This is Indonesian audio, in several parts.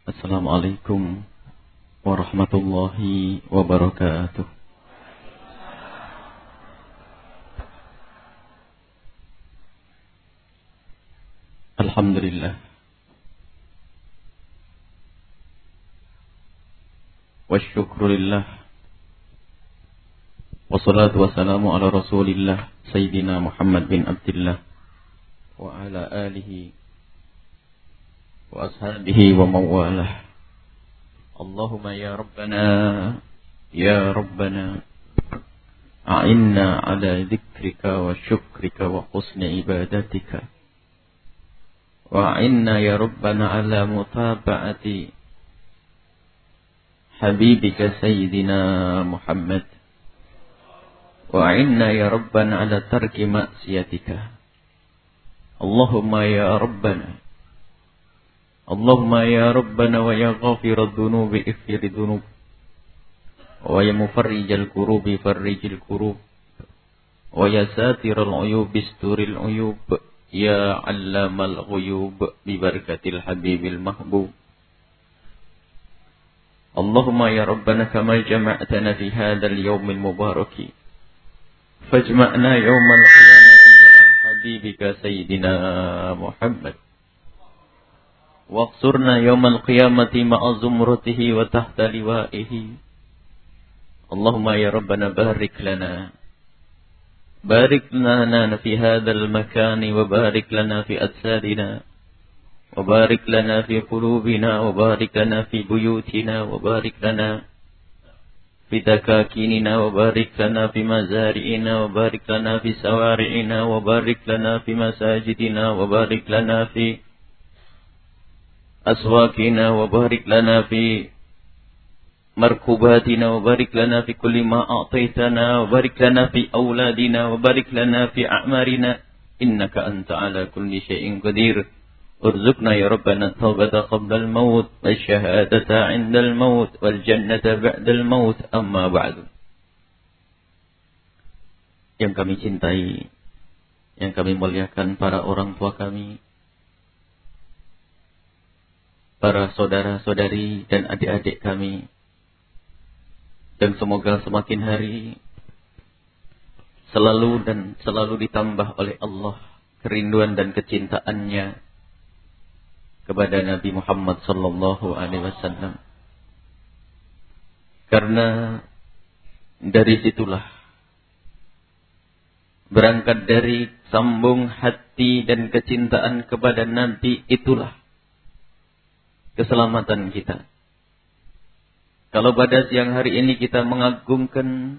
Assalamualaikum warahmatullahi wabarakatuh. Alhamdulillah. Wasyukrulillah. Wassalatu wassalamu ala Rasulillah Sayyidina Muhammad bin Abdillah wa ala alihi wa ashabihi wa mawalah. Allahumma ya Rabbana a'inna ala dzikrika wa syukrika wa husni ibadatika wa a'inna ya Rabbana ala mutaba'ati habibika Sayyidina Muhammad wa a'inna ya Rabbana ala tarki maksiatika. Allahumma ya Rabbana wa ya ghafirad dhunubi ighfir dhunub wa ya mufarrijal kurubi farrijil kurub wa ya satiral uyub isturil uyub ya allamal ghuyub bi barakatil habibil mahbub. Allahumma ya Rabbana kama jama'tana fi hadzal yawmil mubaraki fajma'na yawmal qiyamati ma'a habibika Sayyidina Muhammad waqsurna yawmal qiyamati ma'a zumratihi wa tahta liwa'ihi. Allahumma ya Rabbana barik lana fi hadzal makani wa barik lana fi ajsadina wa barik lana fi qulubina wa barik lana fi buyutina wa barik lana fi dakakinina wa barik lana fi mazari'ina wa barik lana fi sawari'ina wa barik lana fi masajidina wa barik lana fi aswaqina wa barik lana fi markubatina wa barik lana fi kulli ma a'taitana wa barik lana fi auladina wa barik lana fi a'marina innaka anta ala kulli syai'in qadir. Urzuqna ya Rabbana taubata qabla al-maut wa syahadata 'inda al-maut wal jannata ba'da al-maut amma ba'du. Yang kami cintai, yang kami muliakan para orang tua kami, para saudara-saudari dan adik-adik kami, dan semoga semakin hari selalu ditambah oleh Allah kerinduan dan kecintaannya kepada Nabi Muhammad sallallahu alaihi wasallam. Karena dari situlah, berangkat dari sambung hati dan kecintaan kepada Nabi, itulah keselamatan kita. Kalau pada siang hari ini kita mengagungkan,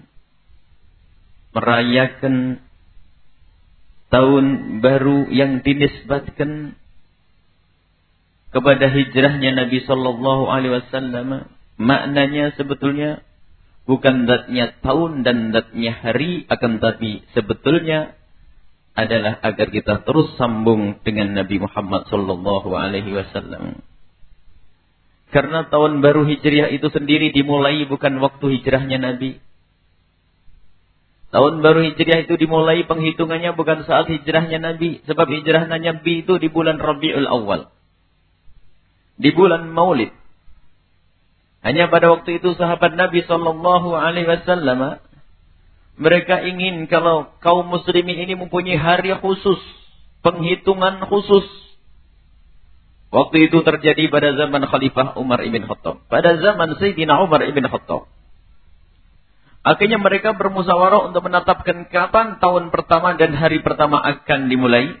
merayakan tahun baru yang dinisbatkan kepada hijrahnya Nabi sallallahu alaihi wasallam, maknanya sebetulnya bukan zatnya tahun dan zatnya hari, akan tapi sebetulnya adalah agar kita terus sambung dengan Nabi Muhammad sallallahu alaihi wasallam. Karena tahun baru hijriah itu sendiri dimulai bukan waktu hijrahnya Nabi. Tahun baru hijriah itu dimulai penghitungannya bukan saat hijrahnya Nabi. Sebab hijrahnya Nabi itu di bulan Rabiul Awal, di bulan Maulid. Hanya pada waktu itu sahabat Nabi sallallahu alaihi wasallam, mereka ingin kalau kaum muslimin ini mempunyai hari khusus, penghitungan khusus. Waktu itu terjadi pada zaman Khalifah Umar ibn Khattab, pada zaman Sayyidina Umar ibn Khattab. Akhirnya mereka bermusyawarah untuk menetapkan kapan tahun pertama dan hari pertama akan dimulai.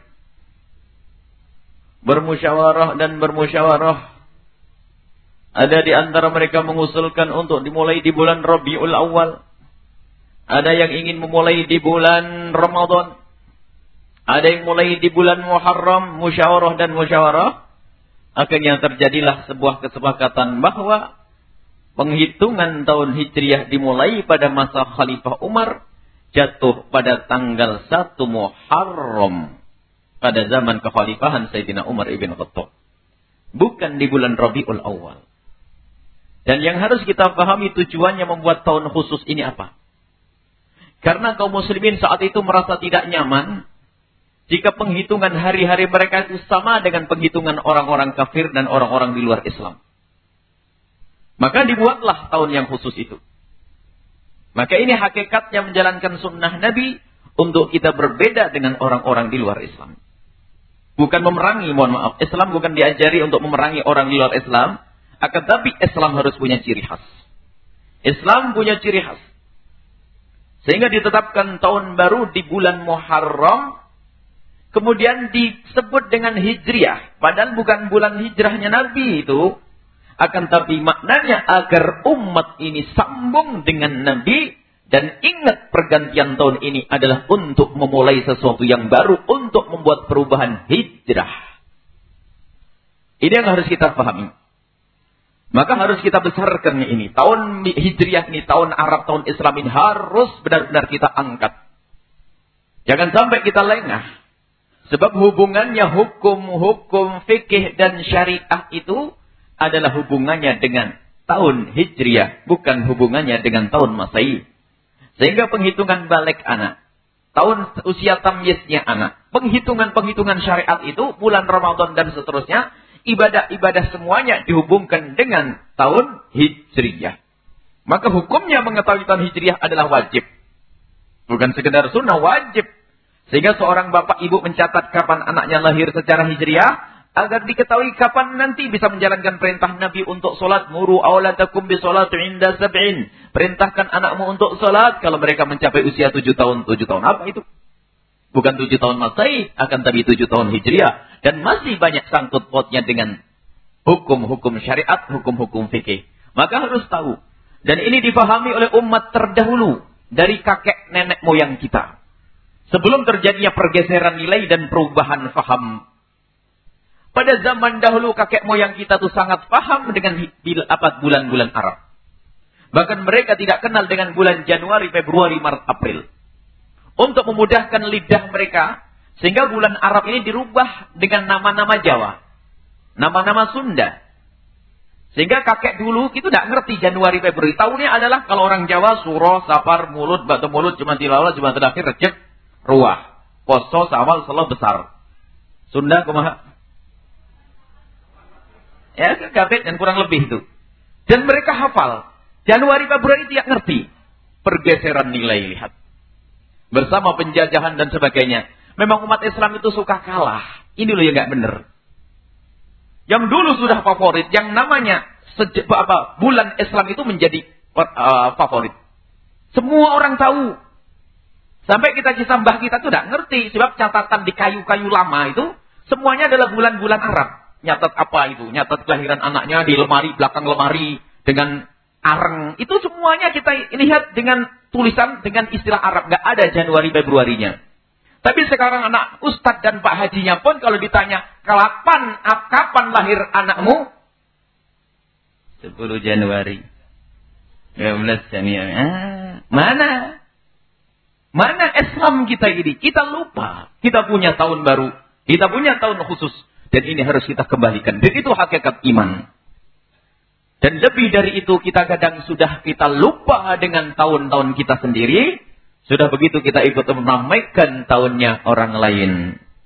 Bermusyawarah. Ada di antara mereka mengusulkan untuk dimulai di bulan Rabiul Awal. Ada yang ingin memulai di bulan Ramadan. Ada yang mulai di bulan Muharram, musyawarah. Akhirnya terjadilah sebuah kesepakatan bahwa penghitungan tahun Hijriah dimulai pada masa Khalifah Umar, jatuh pada tanggal 1 Muharram pada zaman kekhalifahan Sayyidina Umar ibn Khattab. Bukan di bulan Rabiul Awal. Dan yang harus kita pahami tujuannya membuat tahun khusus ini apa? Karena kaum muslimin saat itu merasa tidak nyaman jika penghitungan hari-hari mereka itu sama dengan penghitungan orang-orang kafir dan orang-orang di luar Islam. Maka dibuatlah tahun yang khusus itu. Maka ini hakikatnya menjalankan sunnah Nabi untuk kita berbeda dengan orang-orang di luar Islam. Bukan memerangi, mohon maaf. Islam bukan diajari untuk memerangi orang di luar Islam. Akan tapi Islam harus punya ciri khas. Islam punya ciri khas. Sehingga ditetapkan tahun baru di bulan Muharram. Kemudian disebut dengan Hijriah. Padahal bukan bulan hijrahnya Nabi itu. Akan tapi maknanya agar umat ini sambung dengan Nabi. Dan ingat pergantian tahun ini adalah untuk memulai sesuatu yang baru. Untuk membuat perubahan hijrah. Ini yang harus kita pahami. Maka harus kita besarkan ini. Tahun hijriah ini, tahun Arab, tahun Islam ini harus benar-benar kita angkat. Jangan sampai kita lengah. Sebab hubungannya hukum-hukum fikih dan syariah itu adalah hubungannya dengan tahun hijriah. Bukan hubungannya dengan tahun Masehi. Sehingga penghitungan balik anak. Tahun usia tamyiznya anak. Penghitungan-penghitungan syariat itu, bulan Ramadan dan seterusnya. Ibadah-ibadah semuanya dihubungkan dengan tahun hijriyah. Maka hukumnya mengetahui tahun hijriyah adalah wajib. Bukan sekedar sunnah, wajib. Sehingga seorang bapak ibu mencatat kapan anaknya lahir secara hijriyah. Agar diketahui kapan nanti bisa menjalankan perintah Nabi untuk solat. Muru awladakum bisolatu inda sab'in. Perintahkan anakmu untuk solat kalau mereka mencapai usia 7 tahun. 7 tahun apa itu? Bukan 7 tahun Masehi, akan tapi 7 tahun Hijriah. Dan masih banyak sangkut pautnya dengan hukum-hukum syariat, hukum-hukum fikih. Maka harus tahu. Dan ini difahami oleh umat terdahulu. Dari kakek nenek moyang kita. Sebelum terjadinya pergeseran nilai dan perubahan faham. Pada zaman dahulu kakek moyang kita tuh sangat paham dengan bulan-bulan Arab. Bahkan mereka tidak kenal dengan bulan Januari, Februari, Maret, April. Untuk memudahkan lidah mereka. Sehingga bulan Arab ini dirubah dengan nama-nama Jawa. Nama-nama Sunda. Sehingga kakek dulu itu tidak ngerti Januari, Februari. Tahunnya adalah kalau orang Jawa, Suro, Safar, Mulut, Batu Mulut, Jumat Tilawah, Jumat Terakhir, Recep, Ruah. Poso, Sawal, Selo, Besar. Sunda, kumaha? Ya, kabeh dan kurang lebih itu. Dan mereka hafal. Januari, Februari tidak ngerti. Pergeseran nilai, lihat. Bersama penjajahan dan sebagainya. Memang umat Islam itu suka kalah. Ini loh yang gak benar. Yang dulu sudah favorit. Yang namanya bulan Islam itu menjadi favorit. Semua orang tahu. Sampai kita kisah kita tuh tidak ngerti. Sebab catatan di kayu-kayu lama itu. Semuanya adalah bulan-bulan Arab. Nyatat apa itu? Nyatat kelahiran anaknya di lemari, belakang lemari. Dengan areng. Itu semuanya kita lihat dengan tulisan, dengan istilah Arab. Nggak ada Januari, Februarinya. Tapi sekarang anak Ustadz dan Pak Hajinya pun kalau ditanya, kapan lahir anakmu? 10 Januari. 12 Januari. Mana? Mana Islam kita ini? Kita lupa. Kita punya tahun baru. Kita punya tahun khusus. Dan ini harus kita kembalikan. Dan itu hakikat iman. Dan lebih dari itu kita kadang sudah kita lupa dengan tahun-tahun kita sendiri. Sudah begitu kita ikut meramaikan tahunnya orang lain.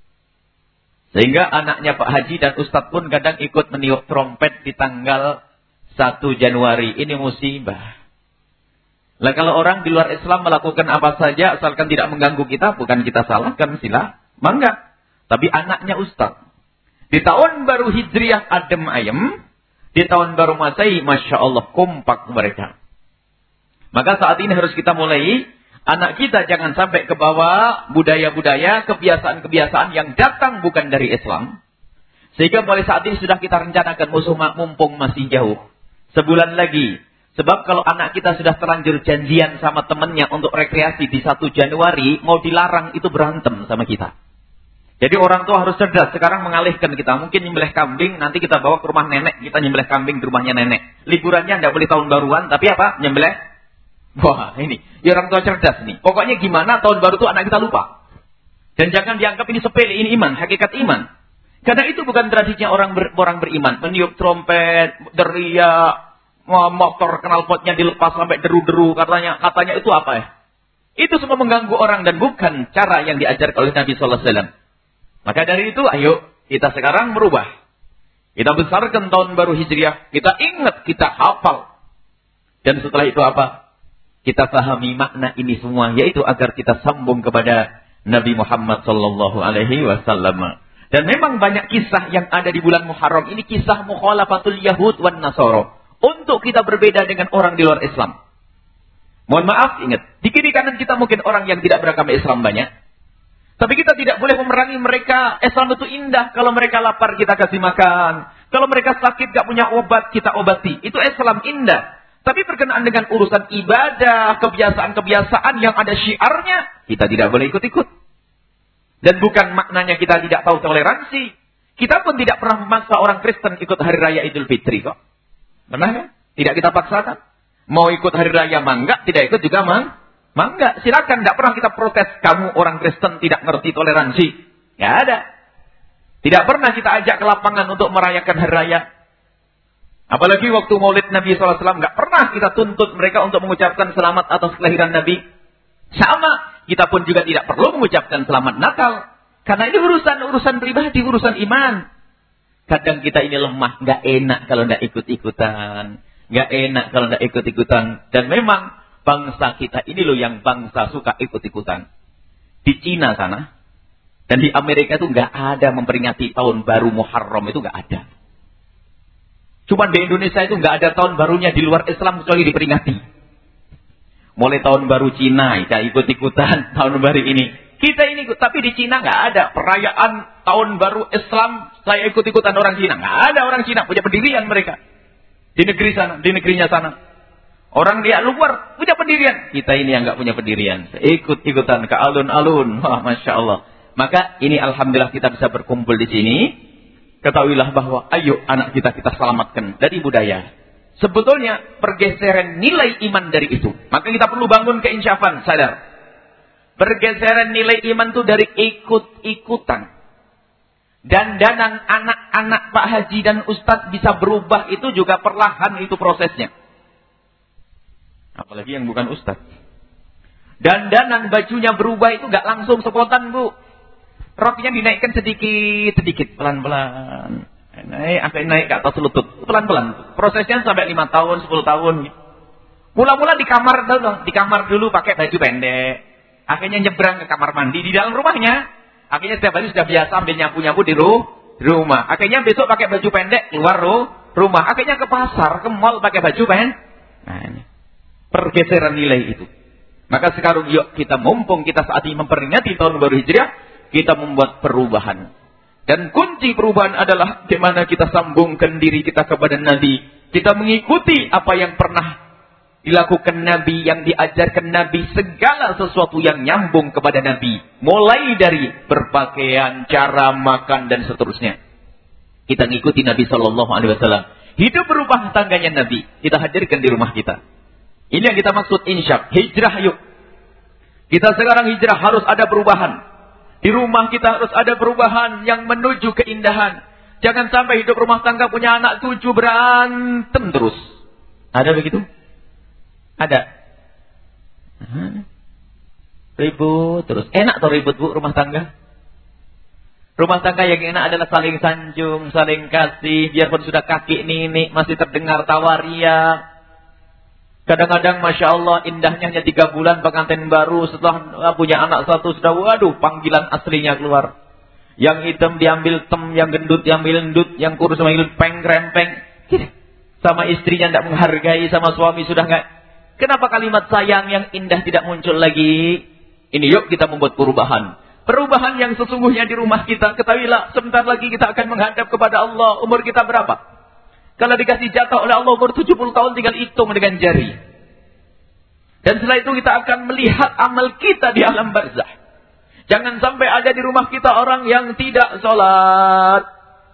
Sehingga anaknya Pak Haji dan Ustadz pun kadang ikut meniup trompet di tanggal 1 Januari. Ini musibah. Lah kalau orang di luar Islam melakukan apa saja asalkan tidak mengganggu kita. Bukan kita salahkan, sila. Mangga. Tapi anaknya Ustadz. Di tahun baru Hijriah adem ayem. Di tahun baru Masehi, Masya Allah, kompak mereka. Maka saat ini harus kita mulai. Anak kita jangan sampai ke bawah budaya-budaya, kebiasaan-kebiasaan yang datang bukan dari Islam. Sehingga mulai saat ini sudah kita rencanakan musuh mumpung masih jauh. Sebulan lagi. Sebab kalau anak kita sudah terlanjur janjian sama temannya untuk rekreasi di 1 Januari, mau dilarang itu berantem sama kita. Jadi orang tua harus cerdas. Sekarang mengalihkan kita. Mungkin nyembelih kambing. Nanti kita bawa ke rumah nenek. Kita nyembelih kambing di rumahnya nenek. Liburannya tidak boleh tahun baruan. Tapi apa? Nyembelih. Wah ini. Ya orang tua cerdas nih. Pokoknya gimana tahun baru itu anak kita lupa. Dan jangan dianggap ini sepele. Ini iman. Hakikat iman. Karena itu bukan tradisinya orang beriman. Meniup trompet. Deria. Motor knalpotnya dilepas sampai deru-deru. Katanya itu apa ya? Itu semua mengganggu orang. Dan bukan cara yang diajarkan oleh Nabi SAW. Maka dari itu, ayo kita sekarang merubah. Kita besarkan tahun baru Hijriah. Kita ingat, kita hafal. Dan setelah itu apa? Kita pahami makna ini semua. Yaitu agar kita sambung kepada Nabi Muhammad sallallahu alaihi wasallam. Dan memang banyak kisah yang ada di bulan Muharram. Ini kisah mukhalafatul Yahud wan Nasara. Untuk kita berbeda dengan orang di luar Islam. Mohon maaf, ingat. Di kiri kanan kita mungkin orang yang tidak beragama Islam banyak. Tapi kita tidak boleh memerangi mereka. Islam itu indah. Kalau mereka lapar, kita kasih makan. Kalau mereka sakit, gak punya obat, kita obati. Itu Islam indah. Tapi berkenaan dengan urusan ibadah, kebiasaan-kebiasaan yang ada syiarnya, kita tidak boleh ikut-ikut. Dan bukan maknanya kita tidak tahu toleransi. Kita pun tidak pernah memaksa orang Kristen ikut Hari Raya Idul Fitri kok. Pernah kan? Tidak kita paksakan. Mau ikut Hari Raya mangga, tidak ikut juga mangga. Silakan, tidak pernah kita protes. Kamu orang Kristen tidak ngerti toleransi. Tidak ada. Tidak pernah kita ajak ke lapangan untuk merayakan Hari Raya. Apalagi waktu Maulid Nabi SAW, tidak pernah kita tuntut mereka untuk mengucapkan selamat atas kelahiran Nabi. Sama, kita pun juga tidak perlu mengucapkan selamat Natal. Karena ini urusan pribadi, urusan iman. Kadang kita ini lemah, nggak enak kalau nggak ikut-ikutan. Nggak enak kalau nggak ikut-ikutan. Dan memang bangsa kita ini loh yang bangsa suka ikut-ikutan. Di Cina sana, dan di Amerika itu nggak ada memperingati tahun baru Muharram, itu nggak ada. Cuma di Indonesia itu nggak ada tahun barunya di luar Islam kecuali diperingati. Mulai tahun baru Cina, kita ikut-ikutan tahun baru ini. Kita ini ikut, tapi di Cina nggak ada perayaan tahun baru Islam. Saya ikut-ikutan orang Cina, nggak ada orang Cina punya pendirian mereka di negeri sana, di negerinya sana. Orang dia luar punya pendirian, kita ini yang nggak punya pendirian. Ikut-ikutan ke alun-alun, wah masya Allah. Maka ini alhamdulillah kita bisa berkumpul di sini. Ketahuilah bahwa ayo anak kita selamatkan dari budaya. Sebetulnya pergeseran nilai iman dari itu. Maka kita perlu bangun keinsyafan, sadar. Pergeseran nilai iman itu dari ikut-ikutan. Dandanan anak-anak Pak Haji dan Ustadz bisa berubah itu juga perlahan itu prosesnya. Apalagi yang bukan Ustadz. Dandanan bajunya berubah itu gak langsung spontan, Bu. Roknya dinaikkan sedikit, pelan-pelan. Naik ke atas lutut, pelan-pelan. Prosesnya sampai 5 tahun, 10 tahun. Mula-mula di kamar dulu pakai baju pendek. Akhirnya nyebrang ke kamar mandi di dalam rumahnya. Akhirnya setiap hari sudah biasa ambil nyapu-nyapu di rumah. Akhirnya besok pakai baju pendek keluar rumah. Akhirnya ke pasar, ke mall pakai baju pendek. Nah, ini pergeseran nilai itu. Maka sekarang yuk kita mumpung kita saat ini memperingati tahun baru Hijriah. Kita membuat perubahan. Dan kunci perubahan adalah bagaimana kita sambungkan diri kita kepada Nabi. Kita mengikuti apa yang pernah dilakukan Nabi, yang diajarkan Nabi. Segala sesuatu yang nyambung kepada Nabi. Mulai dari berpakaian, cara makan, dan seterusnya. Kita mengikuti Nabi SAW. Hidup berubah tangganya Nabi. Kita hadirkan di rumah kita. Ini yang kita maksud insyaf. Hijrah yuk. Kita sekarang hijrah harus ada perubahan. Di rumah kita harus ada perubahan yang menuju keindahan. Jangan sampai hidup rumah tangga punya anak 7 berantem terus. Ada begitu? Ada. Ribut terus. Enak tuh ribut, Bu, rumah tangga. Rumah tangga yang enak adalah saling sanjung, saling kasih. Biarpun sudah kakek nenek masih terdengar tawaria. Kadang-kadang Masya Allah indahnya hanya 3 bulan pengantin baru. Setelah punya anak 1 sudah waduh panggilan aslinya keluar. Yang hitam diambil tem, yang gendut diambil endut, yang kurus diambil peng rempeng. Sama istrinya tidak menghargai, sama suami sudah enggak. Kenapa kalimat sayang yang indah tidak muncul lagi? Ini yuk kita membuat perubahan. Perubahan yang sesungguhnya di rumah kita. Ketahuilah sebentar lagi kita akan menghadap kepada Allah. Umur kita berapa? Kalau dikasih jatah oleh Allah umur 70 tahun tinggal hitung dengan jari. Dan setelah itu kita akan melihat amal kita di alam barzah. Jangan sampai ada di rumah kita orang yang tidak sholat.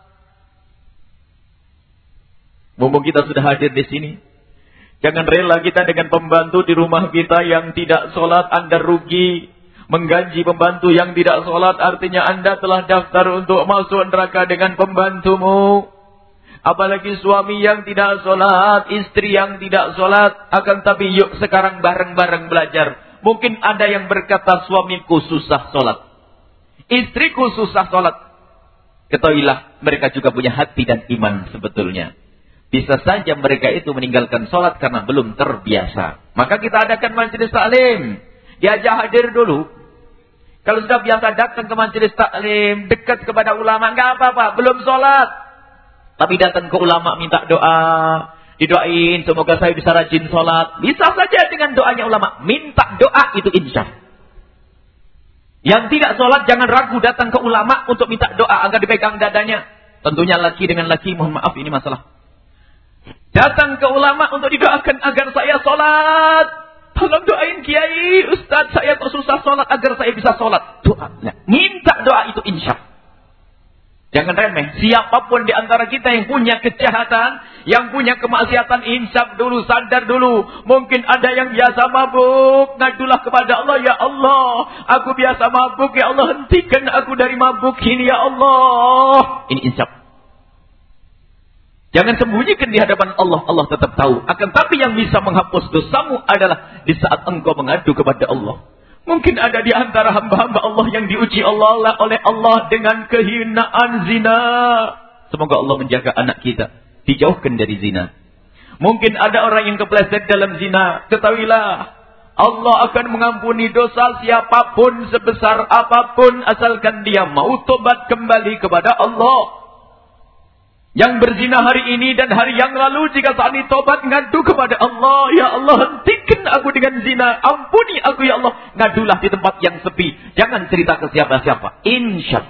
Mumpung kita sudah hadir di sini. Jangan rela kita dengan pembantu di rumah kita yang tidak sholat. Anda rugi. Menggaji pembantu yang tidak sholat artinya Anda telah daftar untuk masuk neraka dengan pembantumu. Apalagi suami yang tidak sholat, istri yang tidak sholat. Akan tapi yuk sekarang bareng-bareng belajar. Mungkin ada yang berkata suamiku susah sholat. Istriku susah sholat. ketahuilah mereka juga punya hati dan iman sebetulnya. Bisa saja mereka itu meninggalkan sholat karena belum terbiasa. Maka kita adakan majelis taklim. Diajak hadir dulu. Kalau sudah biasa datang ke majelis taklim, dekat kepada ulama, enggak apa-apa, belum sholat. Tapi datang ke ulama minta doa, didoain, semoga saya bisa rajin sholat. Bisa saja dengan doanya ulama. Minta doa itu insya. Yang tidak sholat jangan ragu datang ke ulama untuk minta doa agar dipegang dadanya. Tentunya laki dengan laki, mohon maaf ini masalah. Datang ke ulama untuk didoakan agar saya sholat. Tolong doain kiai, ustaz, saya kok susah sholat agar saya bisa sholat. Doa. Nah, minta doa itu insya. Jangan remeh. Siapapun di antara kita yang punya kejahatan, yang punya kemaksiatan, insaf dulu, sadar dulu. Mungkin ada yang biasa mabuk. Ngadulah kepada Allah, ya Allah, aku biasa mabuk, ya Allah, hentikan aku dari mabuk ini, ya Allah. Ini insaf. Jangan sembunyikan di hadapan Allah, Allah tetap tahu. Akan tapi yang bisa menghapus dosamu adalah di saat engkau mengadu kepada Allah. Mungkin ada di antara hamba-hamba Allah yang diuji Allah oleh Allah dengan kehinaan zina. Semoga Allah menjaga anak kita, dijauhkan dari zina. Mungkin ada orang yang kepleset dalam zina. Ketahuilah, Allah akan mengampuni dosa siapapun sebesar apapun asalkan dia mau tobat kembali kepada Allah. Yang berzina hari ini dan hari yang lalu, jika saat ini tobat ngadu kepada Allah, ya Allah, hentikan aku dengan zina, ampuni aku ya Allah. Ngadulah di tempat yang sepi, jangan cerita ke siapa-siapa. Insya.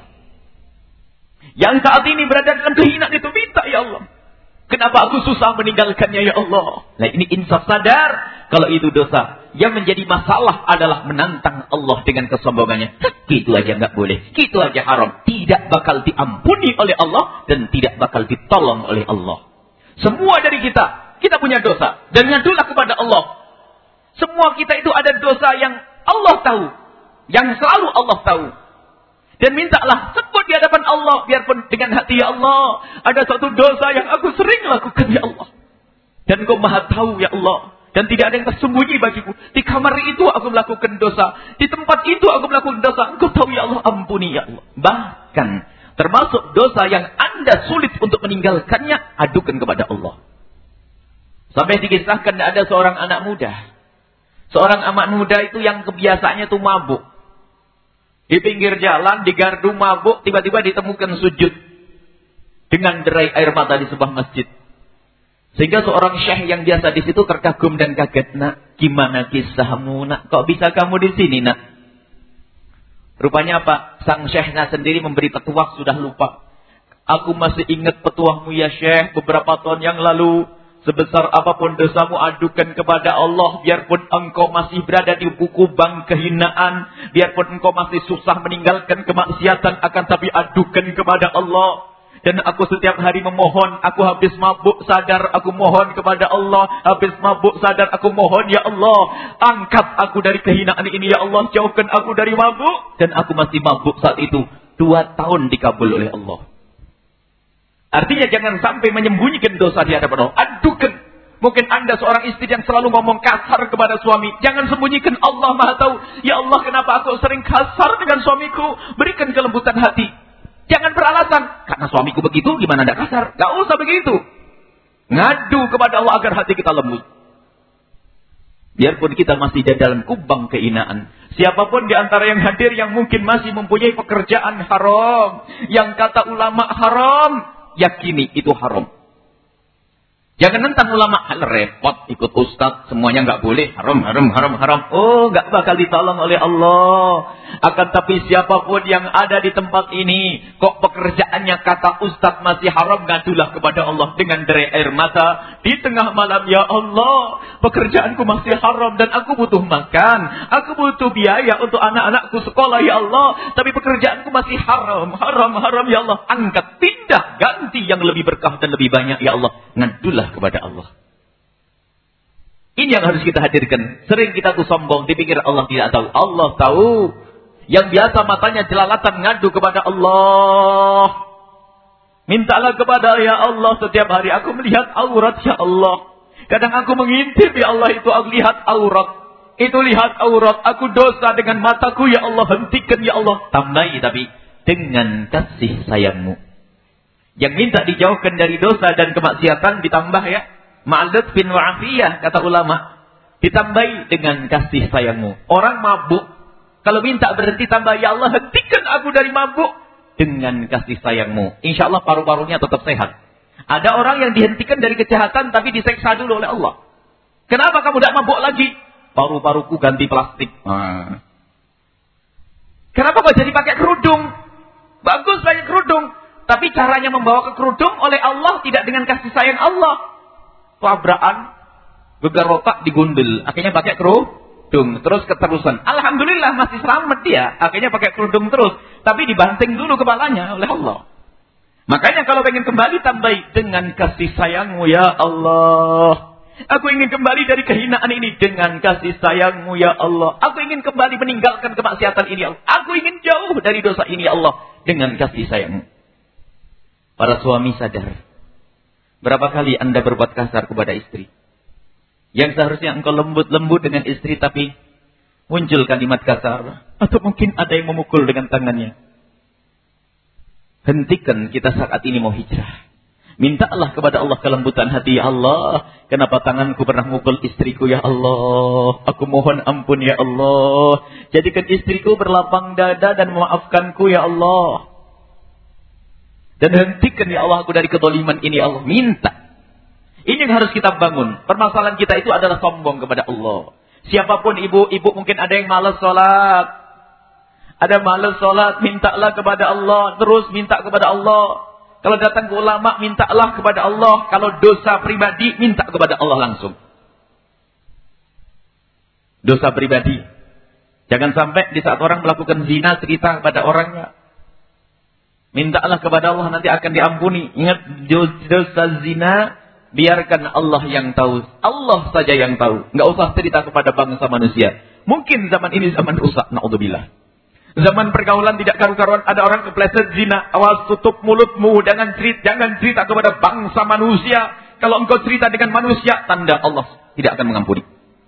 Yang saat ini berada dalam kehinaan itu minta, ya Allah, kenapa aku susah meninggalkannya, ya Allah. Nah ini insaf, sadar kalau itu dosa. Yang menjadi masalah adalah menantang Allah dengan kesombongannya. Gitu aja nggak boleh, gitu aja haram. Tidak bakal diampuni oleh Allah dan tidak bakal ditolong oleh Allah. Semua dari kita punya dosa. Dan ngadulah kepada Allah. Semua kita itu ada dosa yang Allah tahu, yang selalu Allah tahu. Dan mintalah sebut di hadapan Allah, biarpun dengan hati, ya Allah, ada satu dosa yang aku sering lakukan, ya Allah. Dan Engkau Maha tahu, ya Allah. Dan tidak ada yang tersembunyi bagiku. Di kamar itu aku melakukan dosa. Di tempat itu aku melakukan dosa. Engkau tahu, ya Allah, ampuni, ya Allah. Bahkan termasuk dosa yang Anda sulit untuk meninggalkannya, adukan kepada Allah. Sampai dikisahkan ada seorang anak muda. Seorang anak muda itu yang kebiasaannya itu mabuk. Di pinggir jalan, di gardu mabuk, tiba-tiba ditemukan sujud dengan derai air mata di sebuah masjid. Sehingga seorang syekh yang biasa di situ terkagum dan kaget. Nak, gimana kisahmu, nak? Kok bisa kamu di sini, nak? Rupanya apa? Sang syekhnya sendiri memberi petuah, sudah lupa. Aku masih ingat petuahmu ya syekh, beberapa tahun yang lalu. Sebesar apapun dosamu, adukan kepada Allah. Biarpun engkau masih berada di buku bank kehinaan, biarpun engkau masih susah meninggalkan kemaksiatan, akan tapi adukan kepada Allah. Dan aku setiap hari memohon, aku habis mabuk sadar, aku mohon kepada Allah. Habis mabuk sadar, aku mohon, ya Allah, angkat aku dari kehinaan ini, ya Allah, jauhkan aku dari mabuk. Dan aku masih mabuk saat itu. 2 tahun dikabul oleh Allah. Artinya jangan sampai menyembunyikan dosa di hadapan Allah. Adukan. Mungkin Anda seorang istri yang selalu ngomong kasar kepada suami. Jangan sembunyikan, Allah Maha tahu. Ya Allah, kenapa aku sering kasar dengan suamiku? Berikan kelembutan hati. Jangan beralasan, karena suamiku begitu, gimana tidak kasar? Gak usah begitu. Ngadu kepada Allah agar hati kita lembut. Biarpun kita masih di dalam kubang kehinaan. Siapapun di antara yang hadir yang mungkin masih mempunyai pekerjaan haram, yang kata ulama haram, yakini itu haram. Jangan nentang ulama, hal repot ikut ustaz, semuanya nggak boleh, haram. Oh, nggak bakal ditolong oleh Allah. Akan tapi siapapun yang ada di tempat ini, kok pekerjaannya kata ustaz masih haram, ngadulah kepada Allah dengan derai air mata di tengah malam. Ya Allah, pekerjaanku masih haram dan aku butuh makan, aku butuh biaya untuk anak-anakku sekolah, ya Allah. Tapi pekerjaanku masih haram, ya Allah. Angkat, pindah, ganti yang lebih berkah dan lebih banyak, ya Allah. Ngadulah kepada Allah. Ini yang harus kita hadirkan. Sering kita tuh sombong, dipikir Allah tidak tahu. Allah tahu. Yang biasa matanya jelalatan ngadu kepada Allah. Mintalah kepada, ya Allah, setiap hari aku melihat aurat, ya Allah. Kadang aku mengintip, ya Allah, itu aku lihat aurat. Itu lihat aurat, aku dosa dengan mataku, ya Allah, hentikan, ya Allah. Tambahi tapi, dengan kasih sayangmu. Yang minta dijauhkan dari dosa dan kemaksiatan ditambah ya. Ma'lutfin wa afiyah, kata ulama. Ditambahi dengan kasih sayangmu. Orang mabuk, kalau minta berhenti tambah, ya Allah hentikan aku dari mabuk dengan kasih sayangmu. Insya Allah paru-parunya tetap sehat. Ada orang yang dihentikan dari kejahatan tapi diseksa dulu oleh Allah. Kenapa kamu tidak mabuk lagi? Paru-paruku ganti plastik. Kenapa kok jadi pakai kerudung? Bagus pakai kerudung. Tapi caranya membawa ke kerudung oleh Allah tidak dengan kasih sayang Allah. Tabrakan, gegar otak digundel. Akhirnya pakai kerudung. Terus keterusan. Alhamdulillah masih selamat dia. Akhirnya pakai kerudung terus. Tapi dibanting dulu kepalanya oleh Allah. Makanya kalau pengen kembali tambahi dengan kasih sayangmu ya Allah. Aku ingin kembali dari kehinaan ini dengan kasih sayangmu ya Allah. Aku ingin kembali meninggalkan kemaksiatan ini ya Allah. Aku ingin jauh dari dosa ini ya Allah dengan kasih sayangmu. Para suami sadar. Berapa kali Anda berbuat kasar kepada istri? Yang seharusnya engkau lembut-lembut dengan istri tapi muncul kalimat kasar. Atau mungkin ada yang memukul dengan tangannya. Hentikan kita saat ini mau hijrah. Mintalah kepada Allah kelembutan hati. Ya Allah, kenapa tanganku pernah mukul istriku ya Allah. Aku mohon ampun ya Allah. Jadikan istriku berlapang dada dan memaafkanku ya Allah. Dan hentikan ya Allah aku dari kedoliman ini ya Allah. Minta. Ini yang harus kita bangun. Permasalahan kita itu adalah sombong kepada Allah. Siapapun ibu mungkin ada yang malas sholat. Ada malas sholat, mintalah kepada Allah. Terus minta kepada Allah. Kalau datang ke ulama, mintalah kepada Allah. Kalau dosa pribadi, minta kepada Allah langsung. Dosa pribadi. Jangan sampai di saat orang melakukan zina, cerita kepada orangnya. Mintalah kepada Allah, nanti akan diampuni. Ingat, dosa zina, biarkan Allah yang tahu. Allah saja yang tahu. Nggak usah cerita kepada bangsa manusia. Mungkin zaman ini zaman rusak, na'udzubillah. Zaman pergaulan tidak karu-karuan, ada orang kepleset zina. Awas, tutup mulutmu, jangan cerita kepada bangsa manusia. Kalau engkau cerita dengan manusia, tanda Allah tidak akan mengampuni.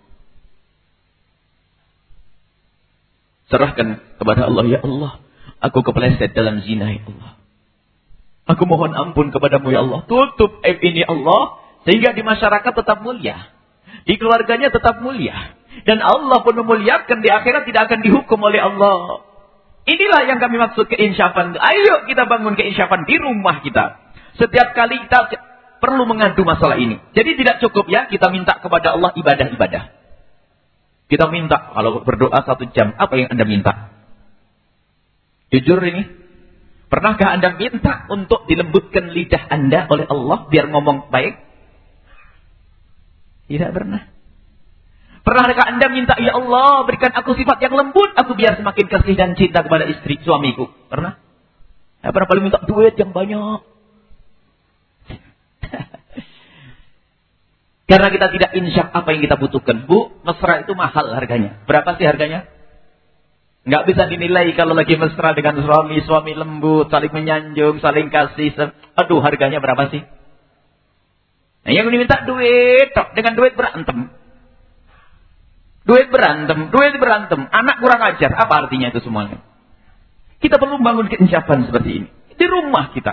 Serahkan kepada Allah, ya Allah, aku kepleset dalam zina ya Allah. Aku mohon ampun kepadamu ya Allah. Tutup aib ini Allah. Sehingga di masyarakat tetap mulia. Di keluarganya tetap mulia. Dan Allah pun memuliakan di akhirat tidak akan dihukum oleh Allah. Inilah yang kami maksud keinsyafan. Ayo kita bangun keinsyafan di rumah kita. Setiap kali kita perlu mengadu masalah ini. Jadi tidak cukup ya kita minta kepada Allah ibadah-ibadah. Kita minta kalau berdoa 1 jam. Apa yang Anda minta? Jujur ini. Pernahkah Anda minta untuk dilembutkan lidah Anda oleh Allah biar ngomong baik? Tidak pernah. Pernahkah Anda minta, ya Allah berikan aku sifat yang lembut, aku biar semakin kasih dan cinta kepada istri, suamiku? Pernah? Ya, pernah paling minta duit yang banyak. Karena kita tidak insyaf apa yang kita butuhkan. Bu, mesra itu mahal harganya. Berapa sih harganya? Nggak bisa dinilai kalau lagi mesra dengan suami lembut, saling menyanjung, saling kasih. Aduh, harganya berapa sih? Nah, yang diminta duit, dengan duit berantem. Duit berantem. Anak kurang ajar. Apa artinya itu semuanya? Kita perlu membangun keinsyafan seperti ini. Di rumah kita.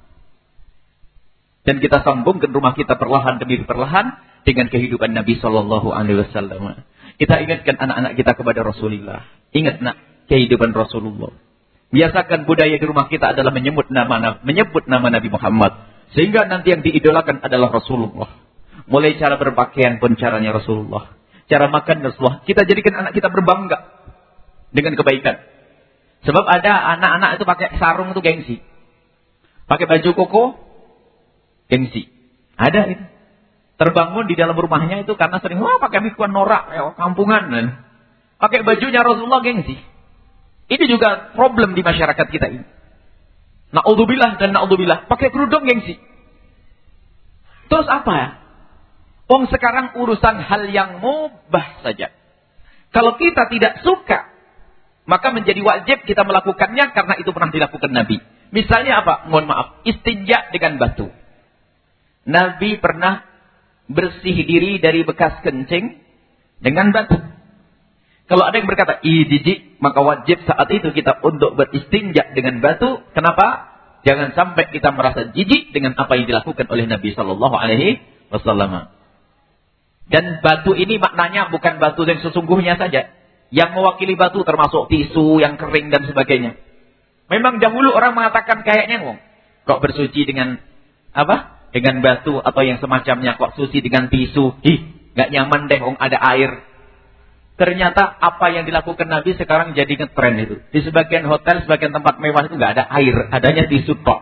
Dan kita sambungkan rumah kita perlahan demi perlahan dengan kehidupan Nabi SAW. Kita ingatkan anak-anak kita kepada Rasulullah. Ingat nak, kehidupan Rasulullah. Biasakan budaya di rumah kita adalah menyebut nama Nabi Muhammad. Sehingga nanti yang diidolakan adalah Rasulullah. Mulai cara berpakaian pun caranya Rasulullah. Cara makan Rasulullah. Kita jadikan anak kita berbangga dengan kebaikan. Sebab ada anak-anak itu pakai sarung itu gengsi. Pakai baju koko, gengsi. Ada itu. Terbangun di dalam rumahnya itu karena sering, wah pakai mikuan norak, kampungan. Pakai bajunya Rasulullah gengsi. Ini juga problem di masyarakat kita ini. Na'udzubillah dan na'udzubillah. Pakai kerudung gengsi. Terus apa ya? Sekarang urusan hal yang mubah saja. Kalau kita tidak suka, maka menjadi wajib kita melakukannya karena itu pernah dilakukan Nabi. Misalnya apa? Mohon maaf, istinja dengan batu. Nabi pernah bersih diri dari bekas kencing dengan batu. Kalau ada yang berkata, jijik, maka wajib saat itu kita untuk beristinja dengan batu. Kenapa? Jangan sampai kita merasa jijik dengan apa yang dilakukan oleh Nabi Shallallahu Alaihi Wasallam. Dan batu ini maknanya bukan batu yang sesungguhnya saja. Yang mewakili batu termasuk tisu yang kering dan sebagainya. Memang dahulu orang mengatakan kayaknya kok bersuci dengan apa? Dengan batu atau yang semacamnya, kok suci dengan tisu. Nggak nyaman deh, ada air. Ternyata apa yang dilakukan Nabi sekarang jadi ngetren itu. Di sebagian hotel, sebagian tempat mewah itu nggak ada air, adanya tisu tok.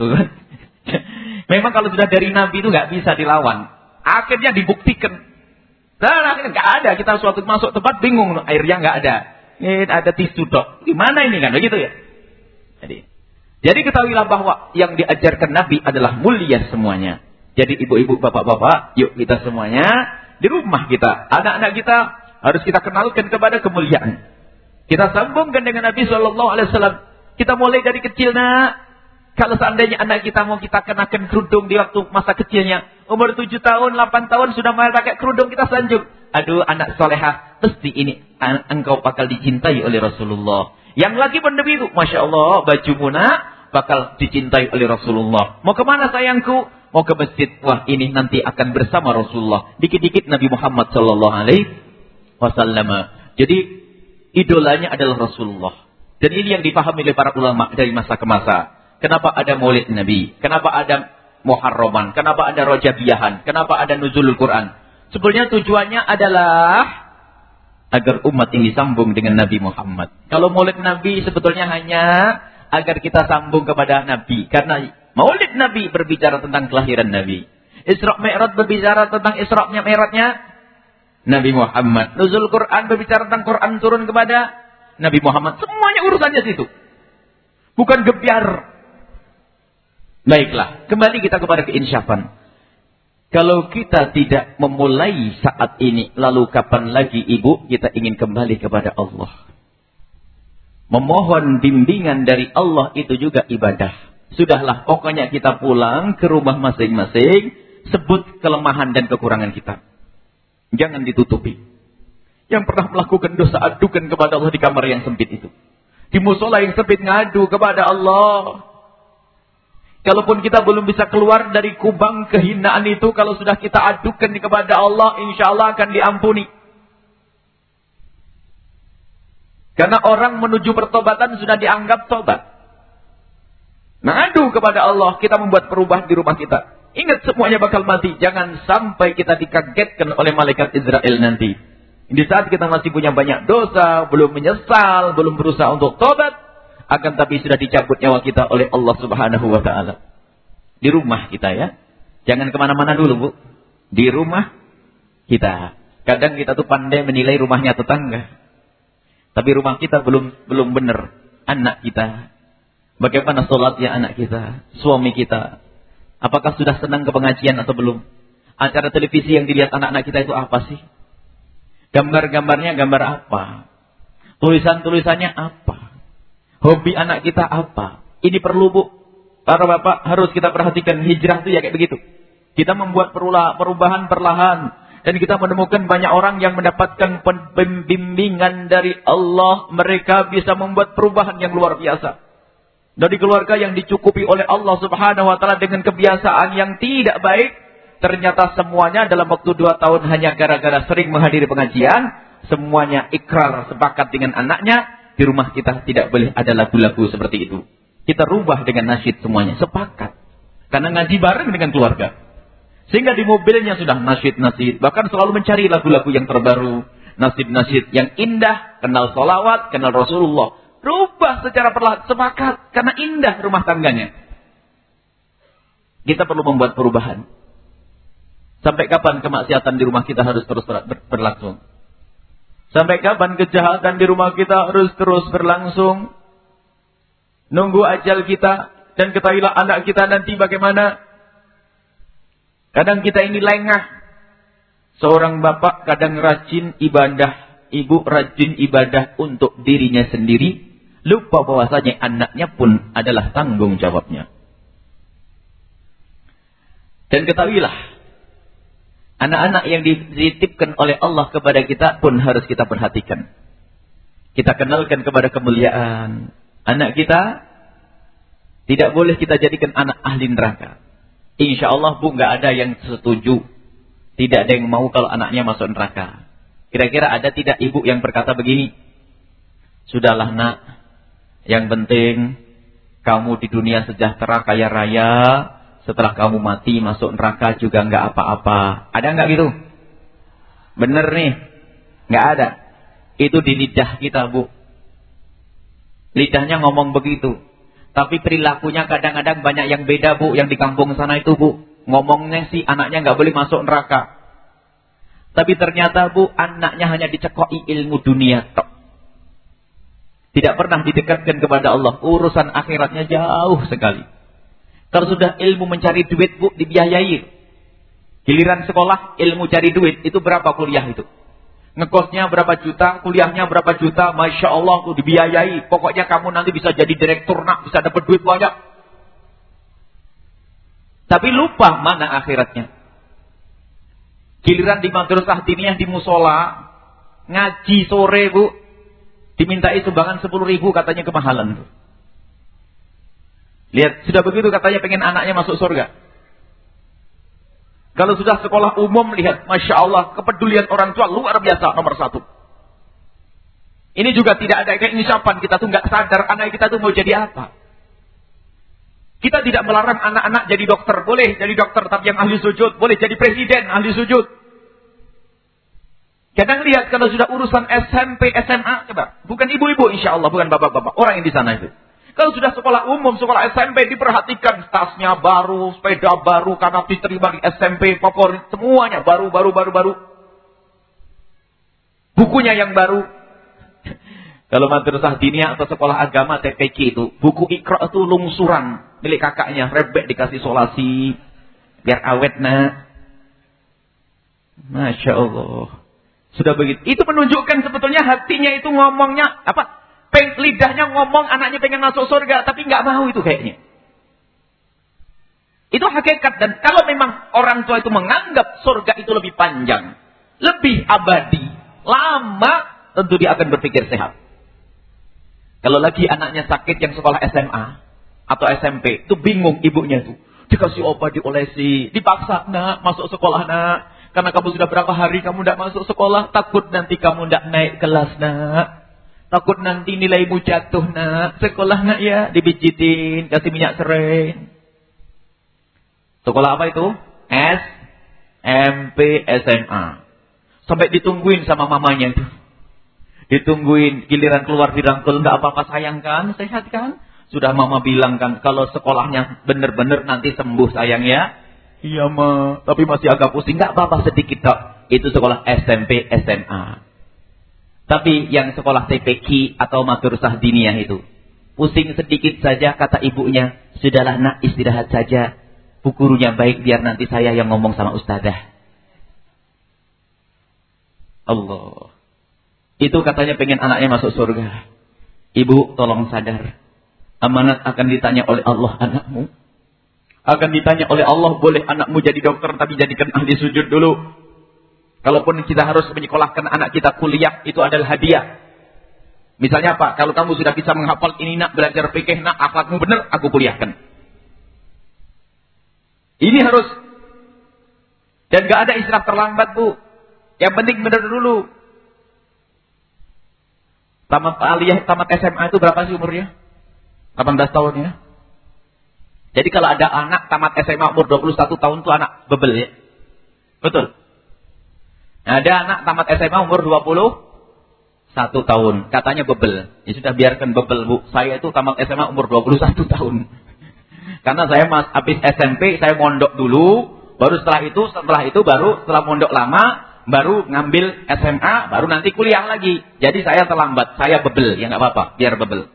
Memang kalau sudah dari Nabi itu nggak bisa dilawan. Akhirnya dibuktikan. Dan akhirnya nggak ada. Kita suatu masuk tempat bingung, airnya nggak ada. Ini ada tisu tok. Gimana ini kan? Begitu ya. Jadi ketahuilah bahwa yang diajarkan Nabi adalah mulia semuanya. Jadi ibu-ibu, bapak-bapak, yuk kita semuanya di rumah kita, anak-anak kita harus kita kenalkan kepada kemuliaan. Kita sambungkan dengan Nabi Shallallahu Alaihi Wasallam. Kita mulai dari kecil, nak. Kalau seandainya anak kita mau kita kenakan kerudung di waktu masa kecilnya, umur 7 tahun, 8 tahun sudah mau pakai kerudung, kita sanjung. Aduh, anak solehah, pasti ini engkau bakal dicintai oleh Rasulullah. Yang lagi pun begitu, masya Allah, baju muna bakal dicintai oleh Rasulullah. Mau kemana sayangku? Mau ke masjid. Wah, ini nanti akan bersama Rasulullah. Dikit-dikit Nabi Muhammad Sallallahu Alaihi Wasallam. Jadi idolanya adalah Rasulullah. Dan ini yang dipahami oleh para ulama dari masa ke masa. Kenapa ada Maulid Nabi? Kenapa ada Muharraman? Kenapa ada Rajabiyahan? Kenapa ada Nuzulul Quran? Sebenarnya tujuannya adalah agar umat ini sambung dengan Nabi Muhammad. Kalau Maulid Nabi sebetulnya hanya agar kita sambung kepada Nabi. Karena Maulid Nabi berbicara tentang kelahiran Nabi. Isra Mi'raj berbicara tentang Isra Mi'rajnya Nabi Muhammad. Nuzul Quran berbicara tentang Quran turun kepada Nabi Muhammad. Semuanya urusannya situ. Bukan gebiar. Baiklah, kembali kita kepada keinsyafan. Kalau kita tidak memulai saat ini, lalu kapan lagi ibu kita ingin kembali kepada Allah? Memohon bimbingan dari Allah itu juga ibadah. Sudahlah, pokoknya kita pulang ke rumah masing-masing, sebut kelemahan dan kekurangan kita. Jangan ditutupi. Yang pernah melakukan dosa, adukan kepada Allah di kamar yang sempit itu. Di musola yang sempit, ngadu kepada Allah. Kalaupun kita belum bisa keluar dari kubang kehinaan itu, kalau sudah kita adukan kepada Allah, insya Allah akan diampuni. Karena orang menuju pertobatan sudah dianggap tobat. Ngadu kepada Allah, kita membuat perubahan di rumah kita. Ingat semuanya bakal mati. Jangan sampai kita dikagetkan oleh malaikat Israel nanti. Di saat kita masih punya banyak dosa, belum menyesal, belum berusaha untuk tobat, akan tapi sudah dicabut nyawa kita oleh Allah Subhanahu wa Ta'ala. Di rumah kita ya. Jangan kemana-mana dulu, Bu. Di rumah kita. Kadang kita tuh pandai menilai rumahnya tetangga. Tapi rumah kita belum benar. Anak kita. Bagaimana sholatnya anak kita? Suami kita. Apakah sudah senang ke pengajian atau belum? Acara televisi yang dilihat anak-anak kita itu apa sih? Gambar-gambarnya gambar apa? Tulisan-tulisannya apa? Hobi anak kita apa? Ini perlu, Bu. Para bapak harus kita perhatikan. Hijrah itu ya kayak begitu. Kita membuat perubahan perlahan. Dan kita menemukan banyak orang yang mendapatkan pembimbingan dari Allah. Mereka bisa membuat perubahan yang luar biasa. Dari keluarga yang dicukupi oleh Allah Subhanahu wa Ta'ala dengan kebiasaan yang tidak baik. Ternyata semuanya dalam waktu 2 tahun hanya gara-gara sering menghadiri pengajian. Semuanya ikrar sepakat dengan anaknya. Di rumah kita tidak boleh ada lagu-lagu seperti itu. Kita rubah dengan nasyid semuanya. Sepakat. Karena ngaji bareng dengan keluarga. Sehingga di mobilnya sudah nasyid-nasyid. Bahkan selalu mencari lagu-lagu yang terbaru. Nasyid-nasyid yang indah. Kenal sholawat, kenal Rasulullah. Rubah secara perlahan. Sepakat. Karena indah rumah tangganya. Kita perlu membuat perubahan. Sampai kapan kemaksiatan di rumah kita harus terus berlangsung? Sampai kapan kejahatan di rumah kita harus terus berlangsung? Nunggu ajal kita. Dan ketahuilah anak kita nanti bagaimana? Kadang kita ini lengah. Seorang bapak kadang rajin ibadah. Ibu rajin ibadah untuk dirinya sendiri. Lupa bahwasanya anaknya pun adalah tanggung jawabnya. Dan ketahuilah. Anak-anak yang dititipkan oleh Allah kepada kita pun harus kita perhatikan. Kita kenalkan kepada kemuliaan. Anak kita tidak boleh kita jadikan anak ahli neraka. Insya Allah Bu, nggak ada yang setuju. Tidak ada yang mau kalau anaknya masuk neraka. Kira-kira ada tidak ibu yang berkata begini? Sudahlah nak, yang penting kamu di dunia sejahtera kaya raya. Setelah kamu mati masuk neraka juga nggak apa-apa. Ada nggak gitu? Bener nih, nggak ada. Itu di lidah kita Bu. Lidahnya ngomong begitu. Tapi perilakunya kadang-kadang banyak yang beda Bu. Yang di kampung sana itu Bu. Ngomongnya sih anaknya nggak boleh masuk neraka. Tapi ternyata Bu, anaknya hanya dicekoi ilmu dunia tok. Tidak pernah didekatkan kepada Allah. Urusan akhiratnya jauh sekali. Kalau sudah ilmu mencari duit Bu, dibiayai. Giliran sekolah ilmu cari duit, itu berapa kuliah itu? Ngekosnya berapa juta, kuliahnya berapa juta, Masya Allah tuh dibiayai. Pokoknya kamu nanti bisa jadi direktur nak, bisa dapat duit banyak. Tapi lupa mana akhiratnya. Giliran di madrasah diniyah di musola, ngaji sore Bu, dimintai sumbangan 10.000 katanya kemahalan tuh. Lihat, sudah begitu katanya pengen anaknya masuk surga. Kalau sudah sekolah umum, lihat, Masya Allah, kepedulian orang tua luar biasa, nomor 1. Ini juga tidak ada keinginan kita tuh nggak sadar anak kita tuh mau jadi apa. Kita tidak melarang anak-anak jadi dokter, boleh jadi dokter, tapi yang ahli sujud, boleh jadi presiden, ahli sujud. Kadang lihat kalau sudah urusan SMP, SMA, coba, bukan ibu-ibu insya Allah, bukan bapak-bapak, orang yang di sana itu. Kalau sudah sekolah umum, sekolah SMP diperhatikan tasnya baru, sepeda baru karena diterima di SMP favorit, semuanya baru. Bukunya yang baru. Kalau madrasah diniyah atau sekolah agama TPQ itu, buku Iqra itu lungsuran milik kakaknya, rebek dikasih solasi biar awet nak. Masya Allah. Sudah begitu. Itu menunjukkan sebetulnya hatinya itu ngomongnya apa? Lidahnya ngomong anaknya pengen masuk surga, tapi nggak mau itu kayaknya. Itu hakikat. Dan kalau memang orang tua itu menganggap surga itu lebih panjang, lebih abadi, lama, tentu dia akan berpikir sehat. Kalau lagi anaknya sakit yang sekolah SMA atau SMP, itu bingung ibunya itu. Dikasih obat, diolesi, dipaksa nak masuk sekolah nak. Karena kamu sudah berapa hari kamu tidak masuk sekolah, takut nanti kamu tidak naik kelas nak. Takut nanti nilaimu jatuh nak. Sekolah nak ya, dibijitin, kasih minyak serai. Sekolah apa itu? SMP, SMA. Sampai ditungguin sama mamanya itu. Ditungguin, giliran keluar dirangkul, enggak apa-apa sayang kan, sehat kan? Sudah mama bilang kan, kalau sekolahnya benar-benar nanti sembuh sayang ya. Iya ma, tapi masih agak pusing, enggak apa-apa sedikit tok. Itu sekolah SMP, SMA. Tapi yang sekolah TPQ atau madrasah diniyah itu, pusing sedikit saja kata ibunya, sudahlah nak istirahat saja. Bu gurunya baik biar nanti saya yang ngomong sama ustazah. Allah. Itu katanya pengen anaknya masuk surga. Ibu tolong sadar. Amanat akan ditanya oleh Allah anakmu. Akan ditanya oleh Allah, boleh anakmu jadi dokter tapi jadikan ahli sujud dulu. Kalaupun kita harus menyekolahkan anak kita kuliah, itu adalah hadiah. Misalnya apa? Kalau kamu sudah bisa menghafal ini nak, belajar fikih nak, akhlakmu benar, aku kuliahkan. Ini harus. Dan gak ada istilah terlambat Bu. Yang penting benar dulu. Tamat aliyah, tamat SMA itu berapa sih umurnya? 18 tahun ya. Jadi kalau ada anak tamat SMA umur 21 tahun itu anak bebel ya. Betul. Nah, ada anak tamat SMA umur 21 tahun. Katanya bebel. Ya sudah biarkan bebel Bu. Saya itu tamat SMA umur 21 tahun. Karena saya habis SMP saya mondok dulu. Baru setelah itu baru setelah mondok lama. Baru ngambil SMA. Baru nanti kuliah lagi. Jadi saya terlambat. Saya bebel. Ya nggak apa-apa. Biar bebel.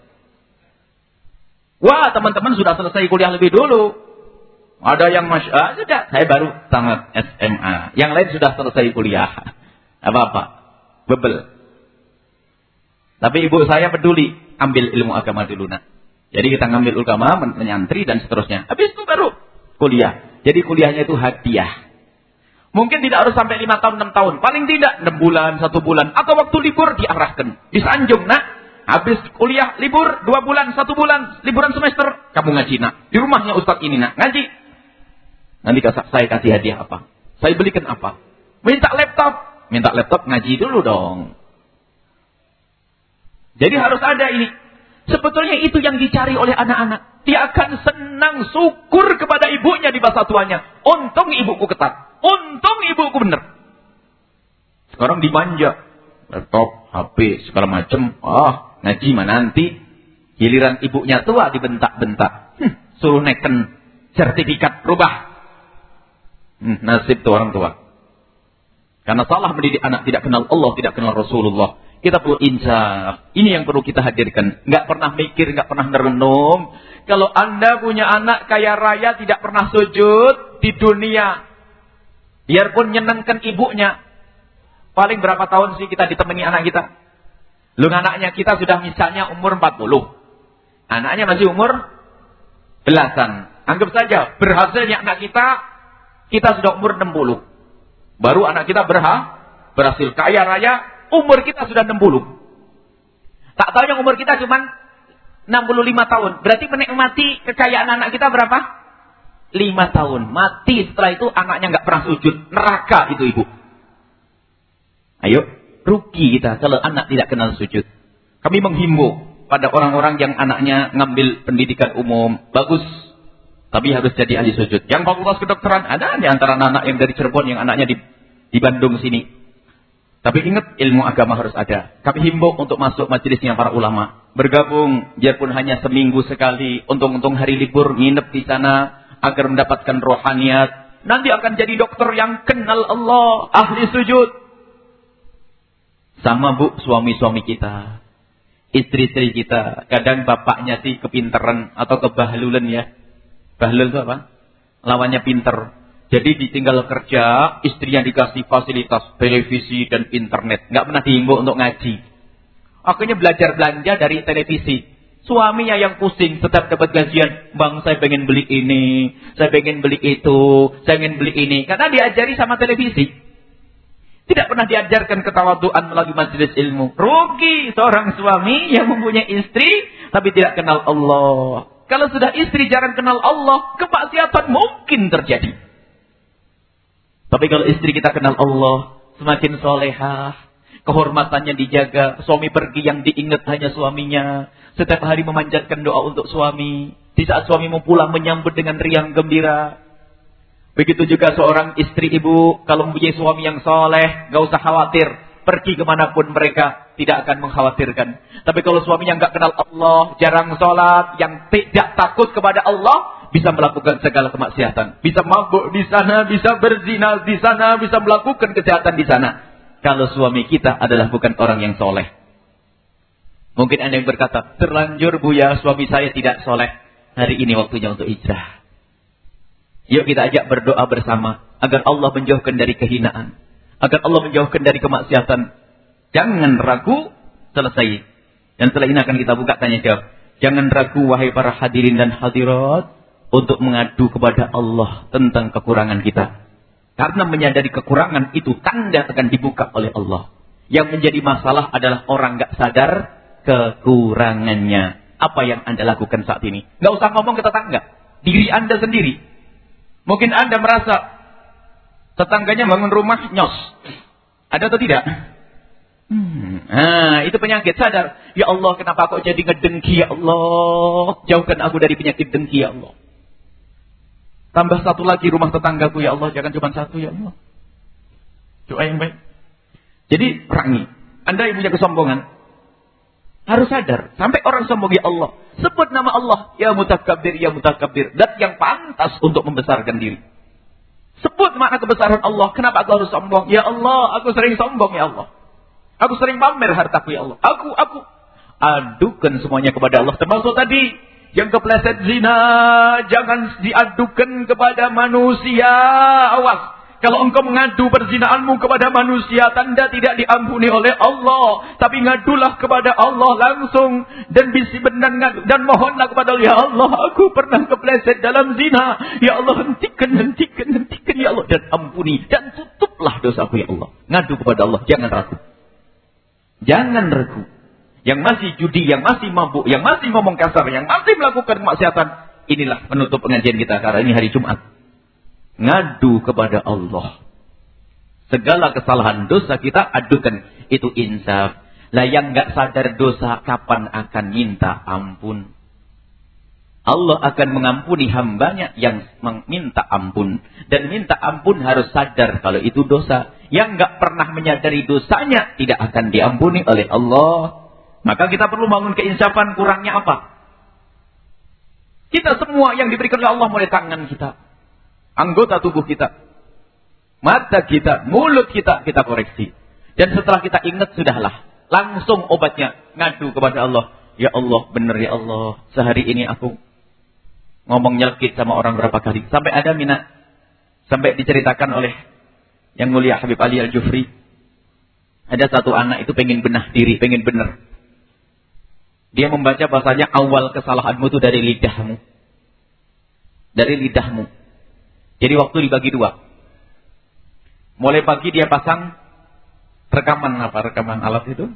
Wah teman-teman sudah selesai kuliah lebih dulu. Ada yang sudah, saya baru tamat SMA. Yang lain sudah selesai kuliah. Apa-apa. Bebel. Tapi ibu saya peduli. Ambil ilmu agama dulu nak. Jadi kita ngambil agama, menyantri dan seterusnya. Habis itu baru kuliah. Jadi kuliahnya itu hadiah. Mungkin tidak harus sampai 5 tahun, 6 tahun. Paling tidak 6 bulan, 1 bulan. Atau waktu libur diarahkan. Disanjung, nak. Habis kuliah, libur, 2 bulan, 1 bulan. Liburan semester, kamu ngaji, nak. Di rumahnya Ustadz ini, nak. Ngaji. Nanti saya kasih hadiah apa? Saya belikan apa? Minta laptop. Minta laptop, ngaji dulu dong. Jadi harus ada ini. Sebetulnya itu yang dicari oleh anak-anak. Dia akan senang syukur kepada ibunya di masa tuanya. Untung ibuku ketat. Untung ibuku benar. Sekarang dimanja. Laptop, HP, segala macam. Ngaji mah nanti. Giliran ibunya tua dibentak-bentak. Suruh neken sertifikat rubah. Nasib tuh orang tua. Karena salah mendidik anak, tidak kenal Allah, tidak kenal Rasulullah. Kita perlu insaf. Ini yang perlu kita hadirkan. Nggak pernah mikir, nggak pernah merenung. Kalau Anda punya anak kaya raya, tidak pernah sujud di dunia. Biarpun nyenangkan ibunya. Paling berapa tahun sih kita ditemani anak kita? Anaknya kita sudah misalnya umur 40. Anaknya masih umur belasan. Anggap saja berhasilnya anak kita sudah umur 60. Baru anak kita berhasil kaya raya, umur kita sudah 60. Tak tahu yang umur kita cuma 65 tahun. Berarti menikmati kekayaan anak kita berapa? 5 tahun. Mati setelah itu anaknya nggak pernah sujud. Neraka itu ibu. Ayo, rugi kita kalau anak tidak kenal sujud. Kami menghimbau pada orang-orang yang anaknya ngambil pendidikan umum. Bagus. Tapi harus jadi ahli sujud. Yang fakultas kedokteran, ada di antara anak yang dari Cirebon yang anaknya di Bandung sini. Tapi ingat, ilmu agama harus ada. Kami himbau untuk masuk majelisnya para ulama. Bergabung, biarpun hanya seminggu sekali. Untung-untung hari libur, nginep di sana. Agar mendapatkan rohaniat. Nanti akan jadi dokter yang kenal Allah. Ahli sujud. Sama bu, suami-suami kita. Istri-istri kita. Kadang bapaknya sih kepinteran atau kebahlulan ya. Bahlul itu apa? Lawannya pinter. Jadi ditinggal kerja, istrinya dikasih fasilitas televisi dan internet. Nggak pernah dihimbau untuk ngaji. Akhirnya belajar belanja dari televisi. Suaminya yang pusing setiap dapat gajian. Bang, saya pengen beli ini, saya pengen beli itu, saya pengen beli ini. Karena diajari sama televisi. Tidak pernah diajarkan ketawaduan melalui majelis ilmu. Rugi seorang suami yang mempunyai istri, tapi tidak kenal Allah. Kalau sudah istri jarang kenal Allah, kemaksiatan mungkin terjadi. Tapi kalau istri kita kenal Allah, semakin solehah, kehormatannya dijaga, suami pergi yang diingat hanya suaminya, setiap hari memanjatkan doa untuk suami, di saat suami mau pulang menyambut dengan riang gembira. Begitu juga seorang istri ibu, kalau mempunyai suami yang soleh, gak usah khawatir, pergi kemanapun mereka tidak akan mengkhawatirkan. Tapi kalau suaminya nggak kenal Allah, jarang sholat, yang tidak takut kepada Allah, bisa melakukan segala kemaksiatan. Bisa mabuk di sana, bisa berzina di sana, bisa melakukan kejahatan di sana. Kalau suami kita adalah bukan orang yang soleh. Mungkin Anda yang berkata, terlanjur Buya, suami saya tidak soleh. Hari ini waktunya untuk hijrah. Yuk kita ajak berdoa bersama, agar Allah menjauhkan dari kehinaan. Agar Allah menjauhkan dari kemaksiatan. Jangan ragu, selesai. Dan setelah ini akan kita buka tanya jawab. Jangan ragu wahai para hadirin dan hadirat. Untuk mengadu kepada Allah tentang kekurangan kita. Karena menyadari kekurangan itu tanda akan dibuka oleh Allah. Yang menjadi masalah adalah orang gak sadar kekurangannya. Apa yang Anda lakukan saat ini? Gak usah ngomong ke tetangga. Diri Anda sendiri. Mungkin Anda merasa tetangganya bangun rumah nyos. Ada atau tidak? Itu penyakit, sadar. Ya Allah, kenapa kok jadi ngedengki ya Allah? Jauhkan aku dari penyakit dengki ya Allah. Tambah satu lagi rumah tetanggaku ya Allah, jangan cuma satu ya Allah. Doa yang baik. Jadi perangi. Anda yang punya kesombongan harus sadar. Sampai orang sombong ya Allah, sebut nama Allah, ya mutakabbir, ya mutakabbir. Dat yang pantas untuk membesarkan diri. Sebut makna kebesaran Allah. Kenapa aku harus sombong? Ya Allah, aku sering sombong ya Allah. Aku sering pamer hartaku ya Allah. Aku adukan semuanya kepada Allah. Termasuk tadi yang kepleset zina, jangan diadukan kepada manusia. Awas, Kalau engkau mengadu perzinaanmu kepada manusia, tanda tidak diampuni oleh Allah. Tapi ngadulah kepada Allah langsung. Dan mohonlah kepada Allah, ya Allah, aku pernah kepleset dalam zina. Ya Allah, hentikan ya Allah. Dan ampuni. Dan tutuplah dosaku ya Allah. Ngadu kepada Allah, jangan ragu. Jangan ragu. Yang masih judi, yang masih mabuk, yang masih ngomong kasar, yang masih melakukan kemaksiatan. Inilah penutup pengajian kita karena ini hari Jumat. Ngadu kepada Allah. Segala kesalahan dosa kita adukan. Itu insaf. Lah yang gak sadar dosa kapan akan minta ampun? Allah akan mengampuni hambanya yang meminta ampun. Dan minta ampun harus sadar kalau itu dosa. Yang gak pernah menyadari dosanya tidak akan diampuni oleh Allah. Maka kita perlu bangun keinsafan. Kurangnya apa? Kita semua yang diberikan oleh Allah mulai tangan kita, anggota tubuh kita, mata kita, mulut kita koreksi. Dan setelah kita ingat, sudahlah. Langsung obatnya. Ngadu kepada Allah. Ya Allah, benar ya Allah. Sehari ini aku ngomong nyelkit sama orang berapa kali. Sampai ada minat. Sampai diceritakan oleh yang mulia Habib Ali Al-Jufri. Ada satu anak itu pengen benah diri, pengen benar. Dia membaca bahasanya awal kesalahanmu itu dari lidahmu. Dari lidahmu. Jadi waktu dibagi dua. Mulai pagi dia pasang rekaman alat itu.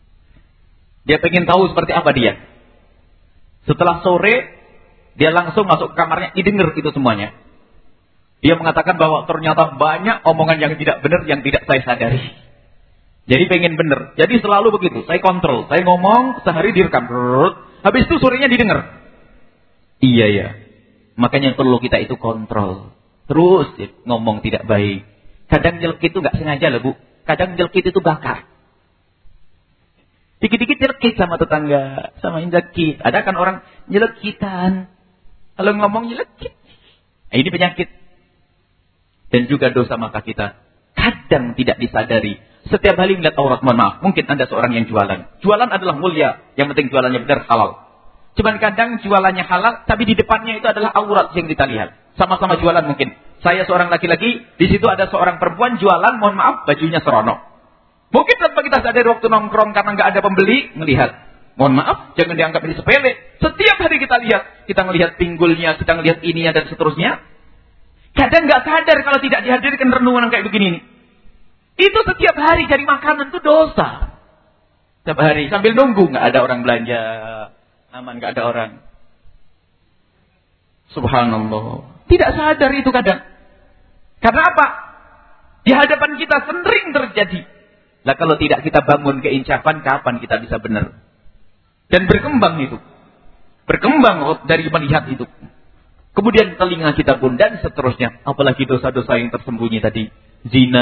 Dia pengen tahu seperti apa dia. Setelah sore, dia langsung masuk ke kamarnya, didengar itu semuanya. Dia mengatakan bahwa ternyata banyak omongan yang tidak benar, yang tidak saya sadari. Jadi pengen benar. Jadi selalu begitu. Saya kontrol. Saya ngomong, sehari direkam. Habis itu sorenya didengar. Iya ya. Makanya perlu kita itu kontrol. Terus ngomong tidak baik. Kadang nyelkit itu gak sengaja loh Bu. Kadang nyelkit itu bakar. Dikit-dikit nyelkit sama tetangga. Sama nyelkit. Ada kan orang nyelkitan. Kalau ngomong nyelkit. Nah, ini penyakit. Dan juga dosa mata kita. Kadang tidak disadari. Setiap hari melihat aurat, mohon maaf. Mungkin Anda seorang yang jualan. Jualan adalah mulia. Yang penting jualannya benar, halal. Cuman kadang jualannya halal, tapi di depannya itu adalah aurat yang kita lihat. Sama-sama jualan mungkin. Saya seorang laki-laki, di situ ada seorang perempuan jualan, mohon maaf, bajunya seronok. Mungkin tanpa kita sadar waktu nongkrong karena nggak ada pembeli, melihat. Mohon maaf, jangan dianggap ini sepele. Setiap hari kita lihat. Kita melihat pinggulnya, kita melihat ininya dan seterusnya. Kadang nggak sadar kalau tidak dihadirkan renungan kayak begini nih. Itu setiap hari cari makanan itu dosa. Setiap hari sambil nunggu nggak ada orang belanja, aman nggak ada orang. Subhanallah. Tidak sadar itu kadang. Karena apa? Di hadapan kita sering terjadi. Lah kalau tidak kita bangun keinsafan, kapan kita bisa benar? Dan berkembang itu. Berkembang dari melihat itu. Kemudian telinga kita pun dan seterusnya. Apalagi dosa-dosa yang tersembunyi tadi. Zina.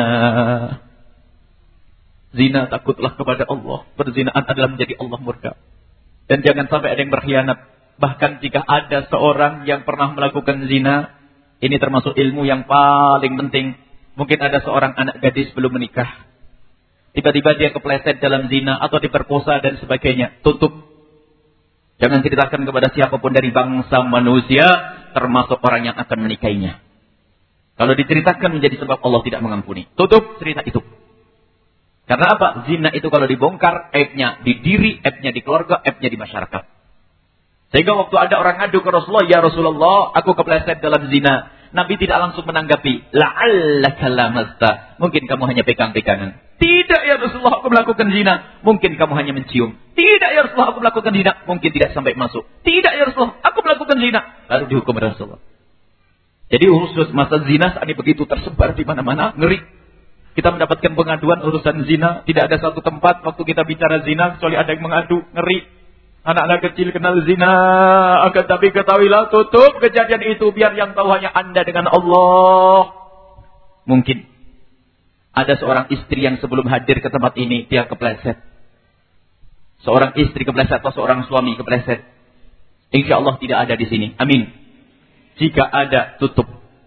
Zina, takutlah kepada Allah. Perzinaan adalah menjadi Allah murka. Dan jangan sampai ada yang berkhianat. Bahkan jika ada seorang yang pernah melakukan zina, ini termasuk ilmu yang paling penting. Mungkin ada seorang anak gadis belum menikah. Tiba-tiba dia kepleset dalam zina atau diperkosa dan sebagainya. Tutup. Jangan ceritakan kepada siapapun dari bangsa manusia, termasuk orang yang akan menikahinya. Kalau diceritakan menjadi sebab Allah tidak mengampuni. Tutup cerita itu. Karena apa? Zina itu kalau dibongkar, aibnya di diri, aibnya di keluarga, aibnya di masyarakat. Sehingga waktu ada orang ngadu ke Rasulullah, ya Rasulullah, aku kepleset dalam zina. Nabi tidak langsung menanggapi, la'allaka lamasta. Mungkin kamu hanya pegang-pegangan. Tidak ya Rasulullah, aku melakukan zina. Mungkin kamu hanya mencium. Tidak ya Rasulullah, aku melakukan zina. Mungkin tidak sampai masuk. Tidak ya Rasulullah, aku melakukan zina. Lalu dihukum Rasulullah. Jadi khusus masa zina saat ini begitu tersebar di mana-mana, ngeri. Kita mendapatkan pengaduan urusan zina. Tidak ada satu tempat waktu kita bicara zina, kecuali ada yang mengadu, ngeri. Anak-anak kecil kenal zina. Akan tapi ketahuilah, tutup kejadian itu. Biar yang tahu hanya Anda dengan Allah. Mungkin ada seorang istri yang sebelum hadir ke tempat ini, dia kepleset. Seorang istri kepleset atau seorang suami kepleset. Insya Allah tidak ada di sini. Amin. Jika ada, tutup.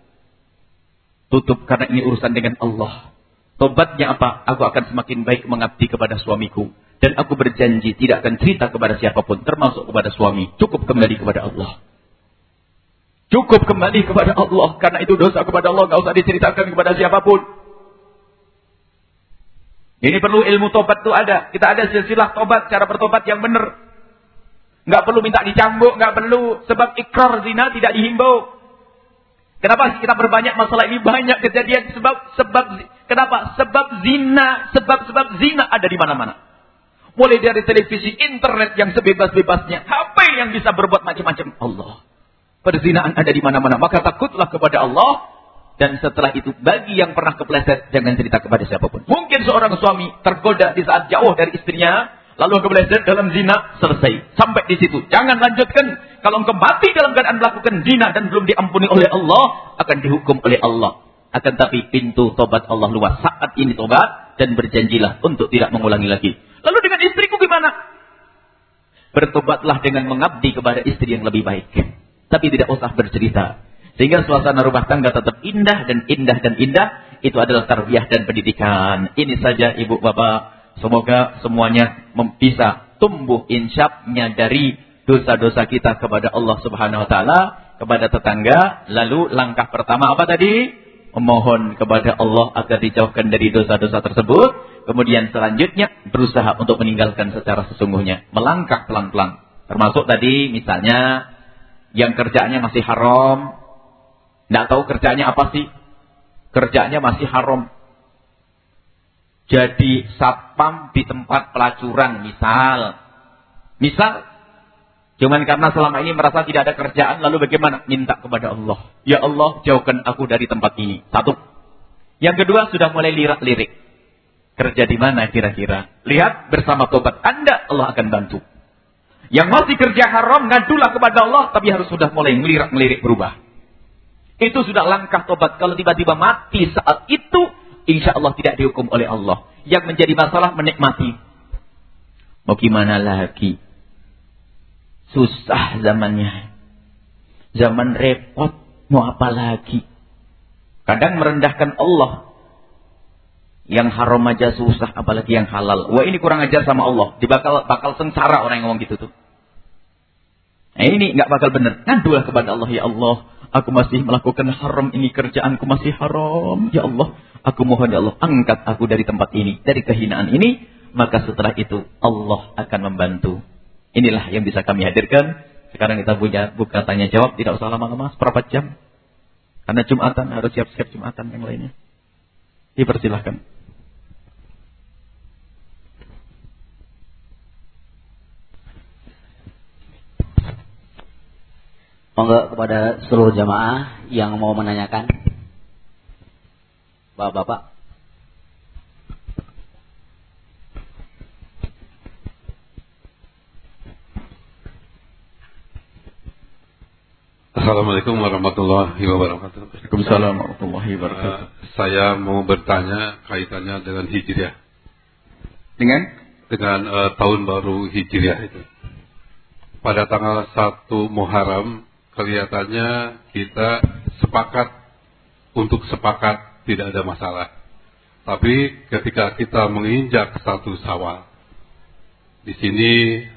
Tutup karena ini urusan dengan Allah. Tobatnya apa? Aku akan semakin baik mengabdi kepada suamiku. Dan aku berjanji tidak akan cerita kepada siapapun. Termasuk kepada suami. Cukup kembali kepada Allah. Cukup kembali kepada Allah. Karena itu dosa kepada Allah. Gak usah diceritakan kepada siapapun. Ini perlu ilmu tobat itu ada. Kita ada silsilah tobat. Cara bertobat yang benar. Gak perlu minta dicambuk. Gak perlu. Sebab ikrar zina tidak dihimbau. Kenapa kita berbanyak masalah ini? Banyak kejadian. Kenapa? Sebab zina. Sebab zina ada di mana-mana. Mulai dari televisi, internet yang sebebas-bebasnya. HP yang bisa berbuat macam-macam. Allah. Perzinaan ada di mana-mana. Maka takutlah kepada Allah. Dan setelah itu, bagi yang pernah kepleset, jangan cerita kepada siapapun. Mungkin seorang suami tergoda di saat jauh dari istrinya. Lalu kepleset dalam zina, selesai. Sampai di situ. Jangan lanjutkan. Kalau engkau mati dalam keadaan melakukan zina dan belum diampuni oleh Allah, akan dihukum oleh Allah. Akan tapi pintu tobat Allah luas. Saat ini tobat dan berjanjilah untuk tidak mengulangi lagi. Lalu dengan istriku gimana? Bertobatlah dengan mengabdi kepada istri yang lebih baik. Tapi tidak usah bercerita. Sehingga suasana rumah tangga tetap indah dan indah dan indah. Itu adalah tarbiyah dan pendidikan. Ini saja ibu bapak. Semoga semuanya bisa tumbuh insyafnya dari dosa-dosa kita kepada Allah Subhanahu Wa Taala. Kepada tetangga. Lalu langkah pertama apa tadi? Memohon kepada Allah agar dijauhkan dari dosa-dosa tersebut. Kemudian selanjutnya berusaha untuk meninggalkan secara sesungguhnya. Melangkah pelan-pelan. Termasuk tadi misalnya yang kerjaannya masih haram. Tidak tahu kerjaannya apa sih. Kerjaannya masih haram. Jadi satpam di tempat pelacuran misal. Cuman karena selama ini merasa tidak ada kerjaan. Lalu bagaimana? Minta kepada Allah. Ya Allah jauhkan aku dari tempat ini. Satu. Yang kedua sudah mulai lirik-lirik. Kerja di mana kira-kira? Lihat bersama tobat Anda, Allah akan bantu. Yang masih kerja haram, ngadulah kepada Allah, tapi harus sudah mulai ngelirik berubah. Itu sudah langkah tobat. Kalau tiba-tiba mati saat itu, insya Allah tidak dihukum oleh Allah. Yang menjadi masalah menikmati. Mau gimana lagi? Susah zamannya. Zaman repot, mau apa lagi? Kadang merendahkan Allah. Yang haram aja susah, apalagi yang halal. Wah ini kurang ajar sama Allah. Bakal sengsara orang yang ngomong gitu tuh. Nah ini nggak bakal benar. Ngadulah kepada Allah, ya Allah, aku masih melakukan haram ini, kerjaanku masih haram. Ya Allah, aku mohon ya Allah, angkat aku dari tempat ini, dari kehinaan ini. Maka setelah itu Allah akan membantu. Inilah yang bisa kami hadirkan. Sekarang kita buka tanya jawab, tidak usah lama-lama, seperempat jam. Karena Jumatan harus siap-siap Jumatan yang lainnya. Dipersilahkan. Monggo kepada seluruh jamaah yang mau menanyakan. Bapak-bapak. Assalamualaikum warahmatullahi wabarakatuh. Waalaikumsalam warahmatullahi wabarakatuh. Saya mau bertanya kaitannya dengan Hijriah. Dengan tahun baru Hijriah itu. Pada tanggal 1 Muharram kelihatannya kita sepakat tidak ada masalah. Tapi ketika kita menginjak 1 Syawal, di sini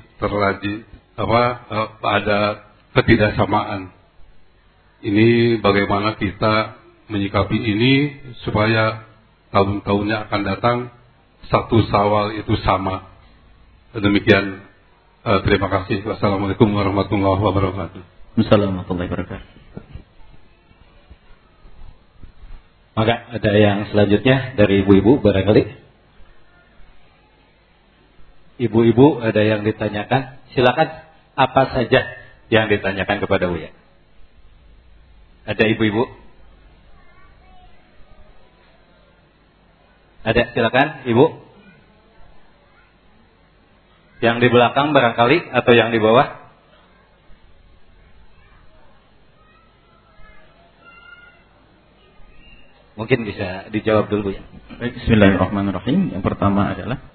ada ketidaksamaan. Ini bagaimana kita menyikapi ini supaya tahun-tahunnya akan datang 1 Syawal itu sama. Demikian. Terima kasih. Wassalamualaikum warahmatullahi wabarakatuh. Assalamualaikum warahmatullahi wabarakatuh. Maka ada yang selanjutnya dari ibu-ibu barangkali. Ibu-ibu ada yang ditanyakan. Silakan apa saja yang ditanyakan kepada Buya. Ada ibu-ibu? Ada, silakan ibu. Yang di belakang barangkali atau yang di bawah? Mungkin bisa dijawab dulu ya. Baik, bismillahirrahmanirrahim. Yang pertama adalah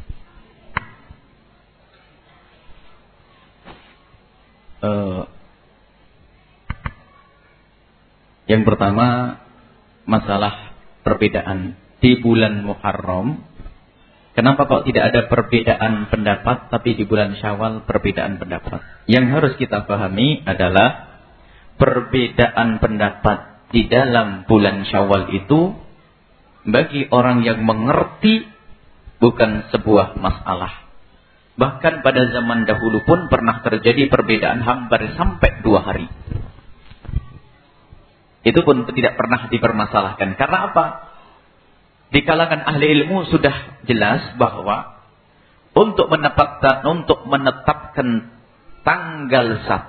masalah perbedaan di bulan Muharram. Kenapa kok tidak ada perbedaan pendapat, tapi di bulan Syawal perbedaan pendapat? Yang harus kita pahami adalah perbedaan pendapat di dalam bulan Syawal itu bagi orang yang mengerti bukan sebuah masalah. Bahkan pada zaman dahulu pun pernah terjadi perbedaan hampir sampai 2 hari. Itu pun tidak pernah dipermasalahkan. Karena apa? Di kalangan ahli ilmu sudah jelas bahwa untuk menetapkan tanggal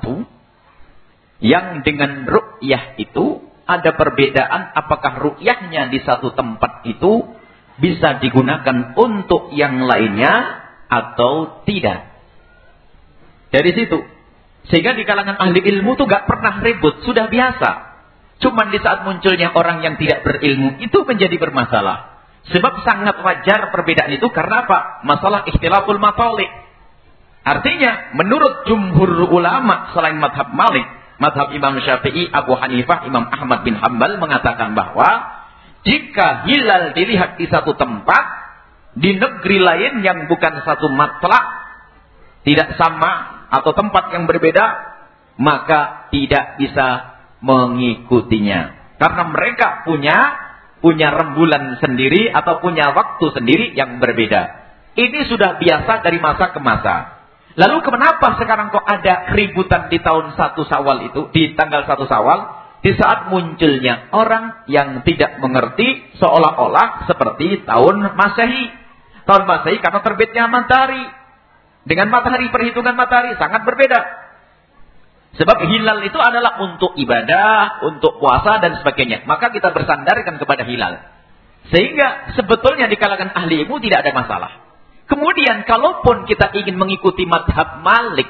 1 yang dengan ru'yah itu ada perbedaan apakah ru'yahnya di satu tempat itu bisa digunakan untuk yang lainnya atau tidak. Dari situ. Sehingga di kalangan ahli ilmu itu gak pernah ribut. Sudah biasa. Cuman di saat munculnya orang yang tidak berilmu itu menjadi bermasalah. Sebab sangat wajar perbedaan itu karena apa? Masalah ikhtilaful matalik. Artinya menurut jumhur ulama selain madhab Malik, madhab Imam Syafi'i, Abu Hanifah, Imam Ahmad bin Hanbal mengatakan bahwa jika hilal dilihat di satu tempat, di negeri lain yang bukan satu matlak, tidak sama atau tempat yang berbeda, maka tidak bisa mengikutinya. Karena mereka punya rembulan sendiri atau punya waktu sendiri yang berbeda. Ini sudah biasa dari masa ke masa. Lalu kenapa sekarang kok ada keributan di tahun 1 Syawal itu, di tanggal 1 Syawal, di saat munculnya orang yang tidak mengerti seolah-olah seperti tahun Masehi. Tahun Masehi karena terbitnya matahari. Dengan matahari, perhitungan matahari sangat berbeda. Sebab hilal itu adalah untuk ibadah, untuk puasa dan sebagainya. Maka kita bersandarkan kepada hilal. Sehingga sebetulnya di kalangan ahli ilmu tidak ada masalah. Kemudian kalaupun kita ingin mengikuti madhab Malik,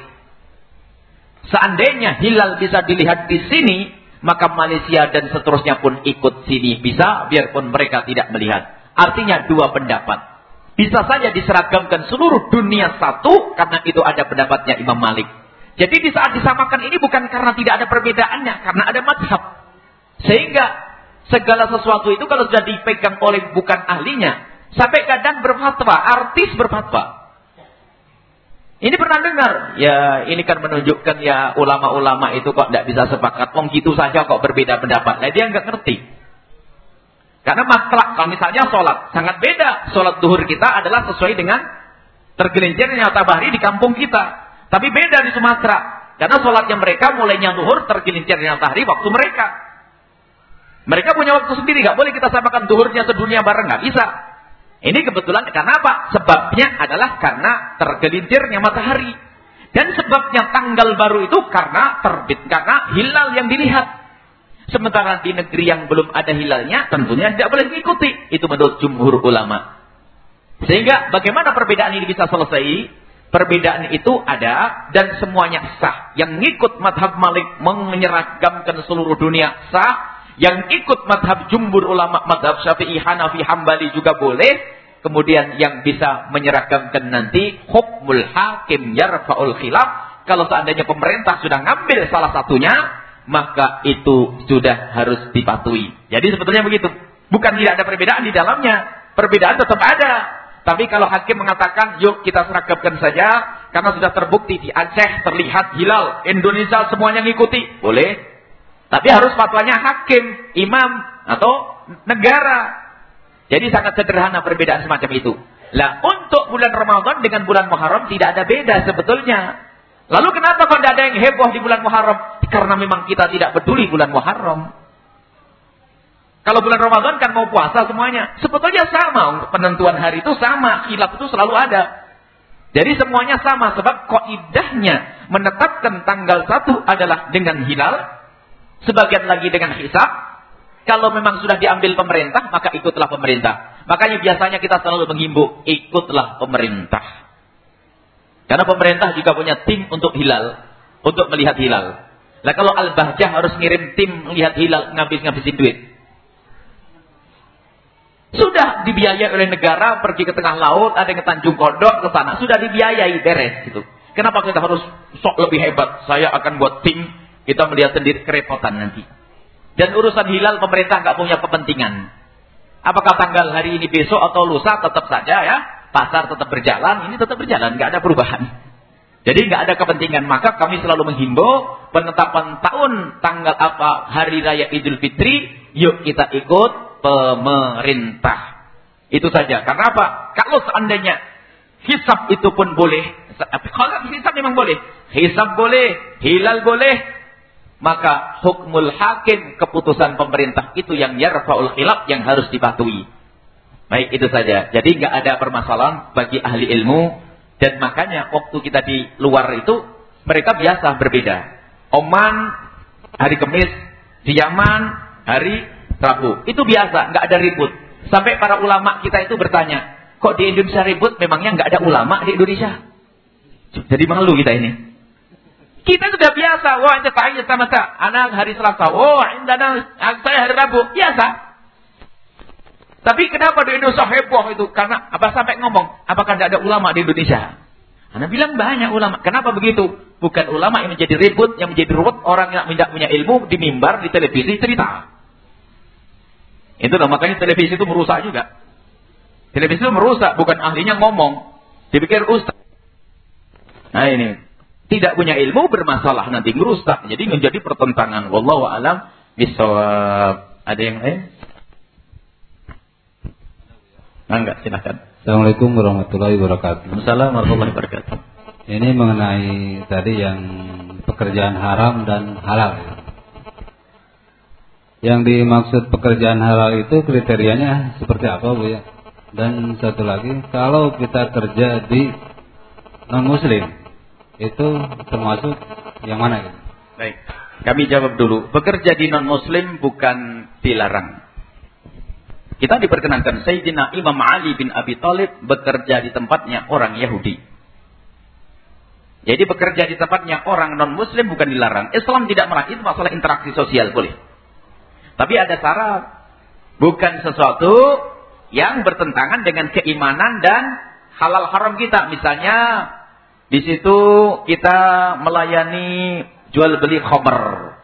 seandainya hilal bisa dilihat di sini, maka Malaysia dan seterusnya pun ikut sini bisa, biarpun mereka tidak melihat. Artinya 2 pendapat. Bisa saja diseragamkan seluruh dunia satu, karena itu ada pendapatnya Imam Malik. Jadi di saat disamakan ini bukan karena tidak ada perbedaannya, karena ada madhab. Sehingga segala sesuatu itu kalau sudah dipegang oleh bukan ahlinya, sampai kadang berfatwa, artis berfatwa. Ini pernah dengar? Ya ini kan menunjukkan ya ulama-ulama itu kok tidak bisa sepakat. Wong gitu saja kok berbeda pendapat. Nah dia nggak ngerti. Karena matlak, kalau misalnya sholat, sangat beda. Sholat duhur kita adalah sesuai dengan tergelincirnya matahari di kampung kita. Tapi beda di Sumatera. Karena sholatnya mereka mulainya duhur, tergelincirnya matahari waktu mereka. Mereka punya waktu sendiri. Gak boleh kita samakan duhurnya sedunia bareng. Gak bisa. Ini kebetulan karena apa? Sebabnya adalah karena tergelincirnya matahari. Dan sebabnya tanggal baru itu karena terbit. Karena hilal yang dilihat. Sementara di negeri yang belum ada hilalnya, tentunya tidak boleh diikuti. Itu menurut jumhur ulama. Sehingga bagaimana perbedaan ini bisa selesai? Perbedaan itu ada dan semuanya sah. Yang ngikut madhab Malik menyeragamkan seluruh dunia sah. Yang ikut madhab jumhur ulama, madhab Syafi'i, Hanafi, Hambali juga boleh. Kemudian yang bisa menyeragamkan nanti hukmul hakim yarfa'ul khilaf. Kalau seandainya pemerintah sudah ngambil salah satunya, maka itu sudah harus dipatuhi. Jadi sebetulnya begitu. Bukan tidak ada perbedaan di dalamnya. Perbedaan tetap ada. Tapi kalau hakim mengatakan, yuk kita seragamkan saja, karena sudah terbukti di Aceh terlihat hilal, Indonesia semuanya ngikuti, boleh. Tapi harus fatwanya hakim, imam, atau negara. Jadi sangat sederhana perbedaan semacam itu. Lah untuk bulan Ramadan dengan bulan Muharram tidak ada beda sebetulnya. Lalu kenapa kok tidak ada yang heboh di bulan Muharram? Karena memang kita tidak peduli bulan Muharram. Kalau bulan Ramadan kan mau puasa semuanya. Sebetulnya sama. Penentuan hari itu sama. Khilaf itu selalu ada. Jadi semuanya sama. Sebab kaidahnya menetapkan tanggal 1 adalah dengan hilal. Sebagian lagi dengan hisab. Kalau memang sudah diambil pemerintah, maka ikutlah pemerintah. Makanya biasanya kita selalu menghimbau, ikutlah pemerintah. Karena pemerintah juga punya tim untuk hilal. Untuk melihat hilal. Nah kalau Al-Bahjah harus ngirim tim melihat hilal, ngabisin duit. Sudah dibiayai oleh negara, pergi ke tengah laut, ada yang ke Tanjung Kodok, ke sana. Sudah dibiayai, beres. Gitu. Kenapa kita harus sok lebih hebat? Saya akan buat tim, kita melihat sendiri kerepotan nanti. Dan urusan hilal pemerintah nggak punya kepentingan. Apakah tanggal hari ini besok atau lusa tetap saja ya. Pasar tetap berjalan, ini tetap berjalan, nggak ada perubahan. Jadi nggak ada kepentingan. Maka kami selalu menghimbau penetapan tahun, tanggal apa, hari raya Idul Fitri, yuk kita ikut pemerintah. Itu saja. Karena apa? Kalau seandainya hisab itu pun boleh. Kalau hisab memang boleh. Hisab boleh, hilal boleh. Maka hukmul hakim, keputusan pemerintah itu yang yarfa'ul khilaf, yang harus dipatuhi. Baik, itu saja. Jadi nggak ada permasalahan bagi ahli ilmu. Dan makanya waktu kita di luar itu, mereka biasa berbeda. Oman hari Kamis, di Yaman hari Rabu. Itu biasa, nggak ada ribut. Sampai para ulama kita itu bertanya, kok di Indonesia ribut, memangnya nggak ada ulama di Indonesia? Jadi malu kita ini. Kita sudah biasa. Wah, ente tanya sama saya. Anak hari Selasa. Oh, saya hari Rabu. Biasa. Tapi kenapa di Indonesia heboh itu? Karena apa sampai ngomong, apakah tidak ada ulama di Indonesia? Anak bilang banyak ulama. Kenapa begitu? Bukan ulama yang menjadi ribut, yang menjadi ruwet. Orang yang tidak punya ilmu di mimbar, di televisi cerita. Itu makanya televisi itu merusak juga. Televisi itu merusak, bukan ahlinya ngomong. Dipikir ustaz. Nah ini, tidak punya ilmu bermasalah, nanti merusak. Jadi menjadi pertentangan. Wallahu a'lam bishawab. Ada yang lain? Enggak, silakan. Assalamualaikum warahmatullahi wabarakatuh. Assalamualaikum warahmatullahi wabarakatuh. Ini mengenai tadi yang pekerjaan haram dan halal. Yang dimaksud pekerjaan halal itu kriterianya seperti apa, Bu ya? Dan satu lagi, kalau kita kerja di non-muslim, itu termasuk yang mana gitu? Baik, kami jawab dulu. Bekerja di non-muslim bukan dilarang. Kita diperkenankan. Sayyidina Imam Ali bin Abi Thalib bekerja di tempatnya orang Yahudi. Jadi bekerja di tempatnya orang non-muslim bukan dilarang. Islam tidak melarang. Itu masalah interaksi sosial, boleh. Tapi ada syarat. Bukan sesuatu yang bertentangan dengan keimanan dan halal haram kita. Misalnya di situ kita melayani jual beli khamr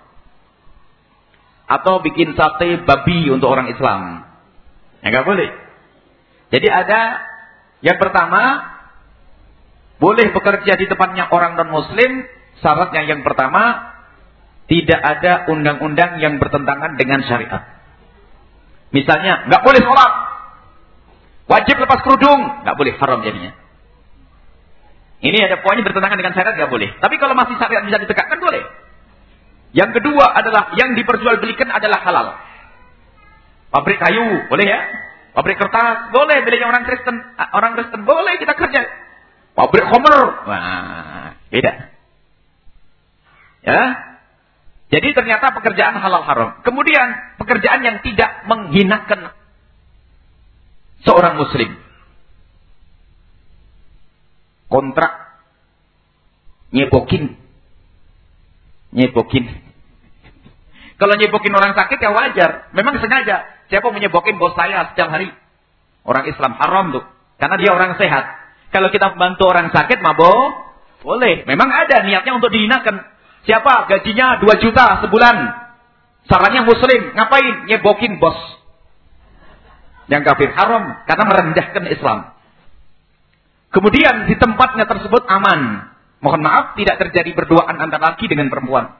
atau bikin sate babi untuk orang Islam. Ya nggak boleh. Jadi ada yang pertama, boleh bekerja di tempatnya orang non-muslim. Syaratnya yang pertama, tidak ada undang-undang yang bertentangan dengan syariat. Misalnya, nggak boleh sholat, wajib lepas kerudung, nggak boleh, haram jadinya. Ini ada poinnya bertentangan dengan syariat, nggak boleh. Tapi kalau masih syariat bisa ditegakkan, boleh. Yang kedua adalah yang diperjualbelikan adalah halal. Pabrik kayu, boleh ya? Pabrik kertas, boleh. Miliknya orang Kristen boleh kita kerja. Pabrik khamr, wah, beda. Ya. Jadi ternyata pekerjaan halal haram. Kemudian pekerjaan yang tidak menghinakan seorang muslim. Kontrak nyebokin. Kalau nyebokin orang sakit ya wajar. Memang sengaja. Siapa menyebokin bos saya setiap hari? Orang Islam haram tuh. Karena dia orang sehat. Kalau kita membantu orang sakit mabok, boleh. Memang ada niatnya untuk dihinakan. Siapa gajinya 2 juta sebulan? Sarannya muslim. Ngapain? Nyebokin bos. Yang kafir haram. Karena merendahkan Islam. Kemudian di tempatnya tersebut aman. Mohon maaf, tidak terjadi berduaan antara laki dengan perempuan.